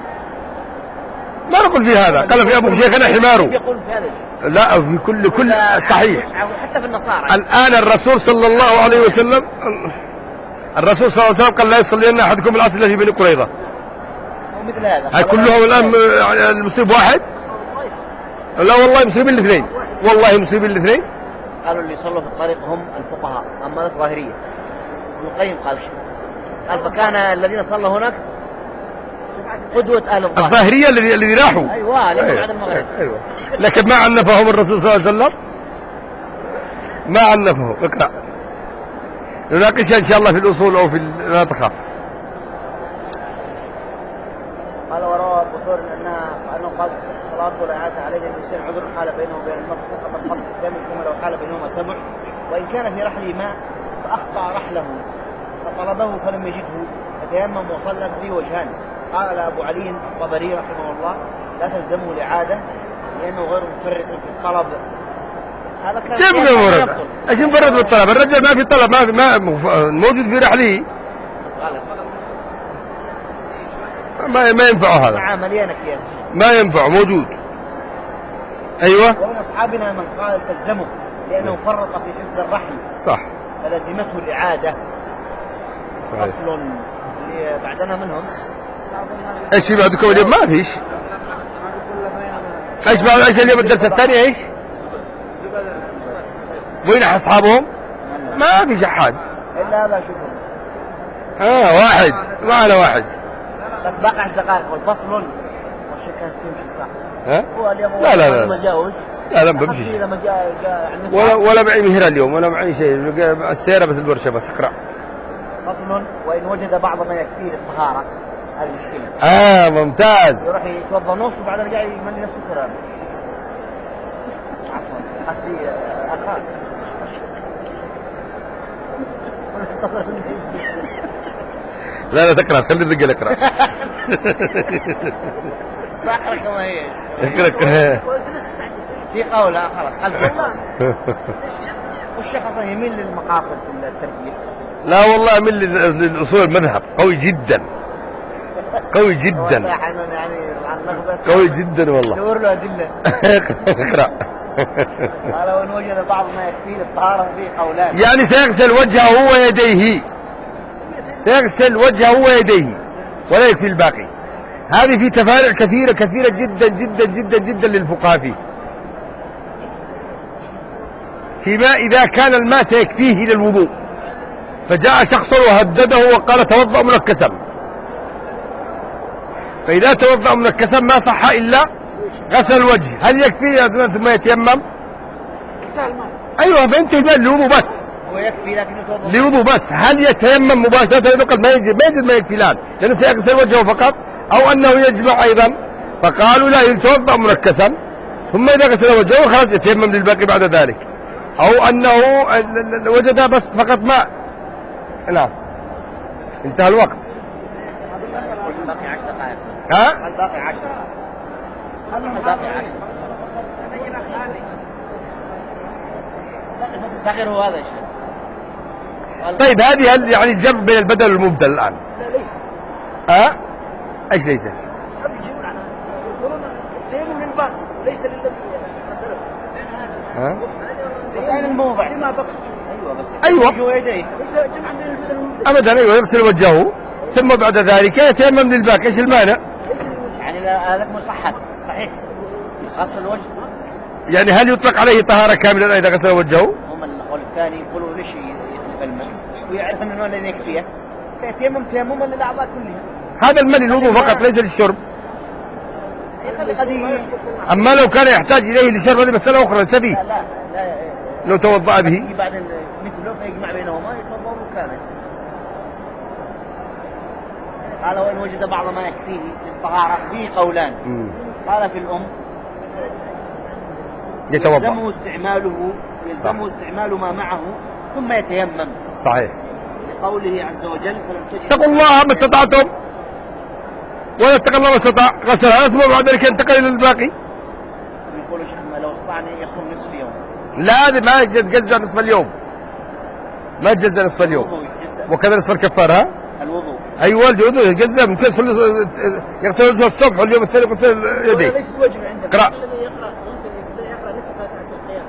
ما نقول في هذا. قال في أبو شيخنا حماره. يقول في هذا لا، في كل كل صحيح. حتى في النصارى الآن الرسول صلى الله عليه وسلم الرسول صلى الله عليه وسلم قال لا يصلين أحدكم العصر الذي بني قريظة. ومثل هذا هل كلهم الآن المصيب واحد؟ لا والله مصيبين الاثنين، والله مصيبين الاثنين. قالوا اللي صلوا في الطريق هم الفقهاء، أما الظاهرية. ابن القيم قال شيء، قال فكان الذين صلوا هناك قدوة أهل الظاهر. الظاهرية الذي الذي راحوا. أيوة اللي بعد المغرب. أيوة. لكن ما عنفهم الرسول صلى الله عليه وسلم، ما عنفهم. اقرأ نناقشها إن شاء الله في الأصول أو في لا تخاف. قال وروى أبو ثور أنها أنه قال صلاة والإعادة عليه الإنسان عذر حال بينه وبين المرء فقط الخط الثاني كما لو حال بينهما سبع، وإن كان في رحله ماء فأخطأ رحله فطلبه فلم يجده فتيمم وصلى فيه وجهان. قال أبو علي الطبري رحمه الله لا تلزمه الإعادة لأنه غير مفرط في الطلب. هذا كان كيف مفرط؟ ايش مفرط بالطلب؟ الرجل ما في طلب، ما في ما موجود في رحله، ما ما ينفع هذا، مع مليانة أكياس ما ينفع موجود. ايوه. ومن أصحابنا من قال تلزمه لأنه فرط في حفظ الرحل صح فلزمته الإعادة. صحيح. فصل اللي بعدنا منهم ايش في بعدكم اليوم؟ ما فيش. ايش بعد ايش اليوم الدرس الثاني ايش؟ وين اصحابهم؟ ما في احد إلا هذا شكر. اه واحد معنا واحد. بس باقي عشر دقائق والفصل والشركة تمشي صح. ها؟ هو اليوم لا لا لا ما جاوز. لا لا بمشي. لما جاء جاء ولا ولا معي مهرة اليوم ولا معي شيء، السيارة بس الورشة بس. اقرأ. فصل وإن وجد بعض ما يكفيه للطهارة هذه المشكلة. اه ممتاز. يروح يتوضا نص وبعدين جاي يملي نفسه كلام. عفوا حسي أخاك. لا لا تقرأ، خلي الرجال يقرأ. صح كما هي. اقرأ. في قولة خلاص خلف. والشخص يميل للمقاصد في التركيب. لا والله من للأصول المذهب قوي جدا، قوي جدا، يعني قوي جدا والله. دور له أدلة. اقرأ. قال وإن وجد بعض ما يكفيه للطهارة فيه قولان. يعني سيغسل وجهه ويديه، سيغسل وجهه ويديه ولا يكفي الباقي. هذه في تفارع كثيرة كثيرة جدا جدا جدا جدا للفقهاء فيه. فيما إذا كان الماء سيكفيه للوضوء فجاء شخص وهدده وقال توضأ منكسا، فإذا توضأ منكسا ما صح إلا غسل الوجه، هل يكفي ثم يتيمم؟ أيوة فانتهي بقى للوضوء بس، هو يكفي لكن يتوضأ لوضوء بس. هل يتيمم مباشرة يقول ما يجب ما يجب ما يكفي الآن لأنه سيغسل وجهه فقط، أو أنه يجمع أيضا؟ فقالوا لا، يتوضأ منكسا ثم إذا غسل وجهه خلاص يتيمم للباقي بعد ذلك، أو أنه وجد بس فقط ماء. نعم انتهى الوقت. باقي عشر دقائق. ها؟ باقي عشر. باقي عشر. بس الصغير هو هذا الشيء. طيب هذه هل يعني الجمع بين البدل والمبدل الآن؟ لا ليس. ها؟ ايش ليس؟ يقولون التيمم للباقي ليس للذي مثلا. ها؟ وكان الموضع لما بقي. ايوه بس أيوة. جو يديه. ليس جمع بين البدل والمبدل. ابدا. ايوه يغسل وجهه ثم بعد ذلك يتيمم للباقي، ايش المانع؟ يعني هذا مصحح صحيح غسل الوجه. يعني هل يطلق عليه طهارة كاملة إذا غسل وجهه؟ هم القول الثاني يقولوا ليش يطلق الماء ويعرف ان الماء الذي يكفيه فيتيمم تيمما للاعضاء كلها. هذا الماء للوضوء فقط ليس للشرب. اما لو كان يحتاج اليه لشرب هذه مسألة اخرى سبي. لا لا لا لو توضأ به بعد مثله فيجمع بينهما يتوضأ كامل. قال وإن وجد بعض ما يكفيه للطهارة فيه قولان. مم. قال في الأم يتوضأ. يلزمه استعماله يلزمه استعمال ما معه ثم يتيمم صحيح. لقوله عز وجل فلم تجد. اتقوا الله ما استطعتم ولا اتقى الله ما استطاع، غسلها ثم بعد ذلك ينتقل الى الباقي. يقول شيخنا لو استطاع ان يصوم نصف يوم. لا هذه ما يتجزأ نصف اليوم، ما يتجزأ نصف اليوم، وكذا نصف الكفارة. ها؟ الوضوء. أيوة الوضوء يجزم، ممكن يغسل وجهه الصبح واليوم الثاني يغسل يديه. ليس واجب عندنا. اقرأ. الذي يقرأ ممكن يقرأ نصف فاتحة القيام.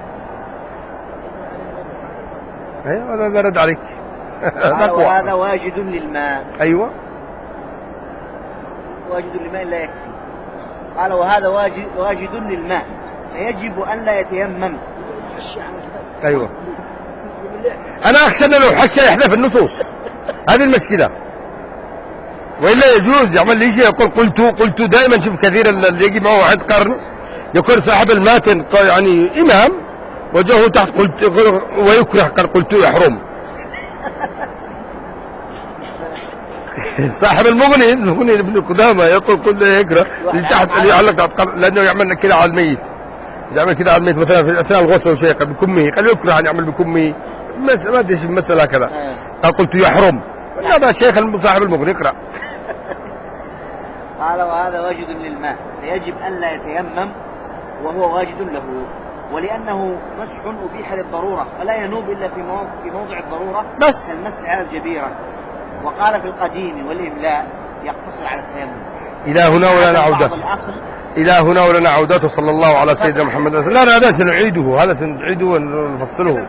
أيوة هذا برد عليك. قال وهذا واجد للماء. أيوة واجد للماء لا يكفي. قال وهذا واجد واجد للماء فيجب أن لا يتيمم. أيوة أنا أخشى أنه لو حشى يحذف النصوص، هذه المشكلة. وإلا يجوز يعمل لي شيء يقول قلت قلت دائما. شوف كثير اللي يجي معه واحد قرن يكون صاحب الماتن يعني إمام وجهه تحت قلت ويكره قال قلت يحرم. صاحب المغني المغني ابن قدامة يقول كل يكره اللي تحت اللي يعلق لأنه يعمل كده على الميت، يعمل كده على الميت مثلا في أثناء الغسل وشيء بكمه، قال يكره أن يعمل بكمه. ما أدري المسألة كذا. قال قلت يحرم. هذا شيخ صاحب المغني يقرأ. قال وهذا واجد للماء فيجب أن لا يتيمم وهو واجد له، ولأنه مسح أبيح للضرورة فلا ينوب إلا في موضع, في موضع الضرورة بس كالمسح على الجبيرة. وقال في القديم والإملاء يقتصر على التيمم. إلى هنا ولنا عودة. إلى هنا ولنا عودته صلى الله على سيدنا محمد. لا لا هذا سنعيده، هذا سنعيده ونفصله.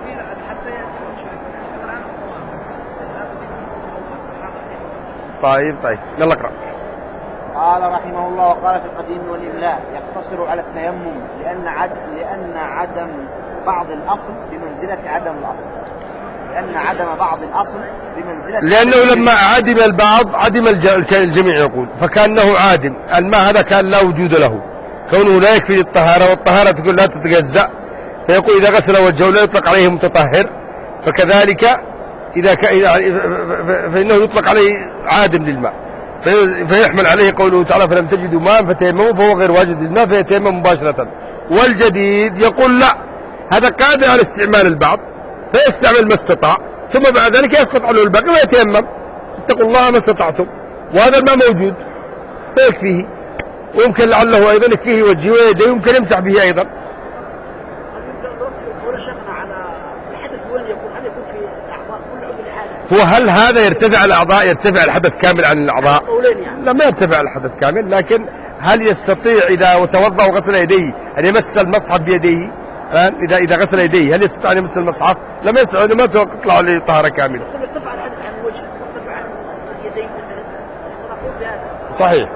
طيب طيب يلا اقرأ. قال رحمه الله وقال في القديم والإملاء يقتصر على التيمم لأن عد لأن عدم بعض الأصل بمنزلة عدم الأصل. لأن عدم بعض الأصل بمنزلة لأنه لما عدم البعض عدم الجميع يقول، فكأنه عادم. الماء هذا كان لا وجود له، كونه لا يكفي الطهارة، والطهارة تقول لا تتجزأ، فيقول إذا غسل وجهه لا يطلق عليه متطهر، فكذلك إذا ك... فإنه يطلق عليه عادم للماء، في... فيحمل عليه قوله تعالى فلم تجدوا ماء فتيمموا، فهو غير واجد للماء فيتيمم مباشرة. والجديد يقول لا، هذا قادر على استعمال البعض فيستعمل ما استطاع، ثم بعد ذلك يسقط عنه الباقي ويتيمم. اتقوا الله ما استطعتم، وهذا الماء موجود فيكفيه، ويمكن لعله أيضا يكفيه وجهه ويديه، يمكن يمسح به أيضا. هو هل هذا يرتفع الأعضاء، يرتفع الحدث كامل عن الأعضاء؟ لا ما يرتفع الحدث كامل، لكن هل يستطيع إذا توضأ وغسل يديه أن يمس المصحف بيديه؟ إذا إذا غسل يديه هل يستطيع أن يمس المصحف؟ لم يستطيع، ما تطلع عليه طهارة كاملة. صحيح.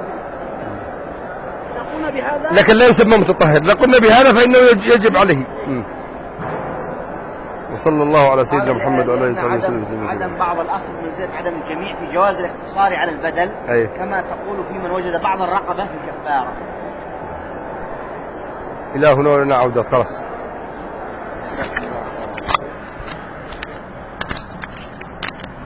لكن لا يسمى متطهر. لو قلنا بهذا فإنه يجب عليه. م. وصلى الله على سيدنا محمد وعلى اله وصحبه وسلم. عدم بعض الاصل منزلة عدم الجميع في جواز الاقتصار على البدل. أيه. كما تقول في من وجد بعض الرقبة في الكفارة. إلى هنا ولنا عودة خلاص.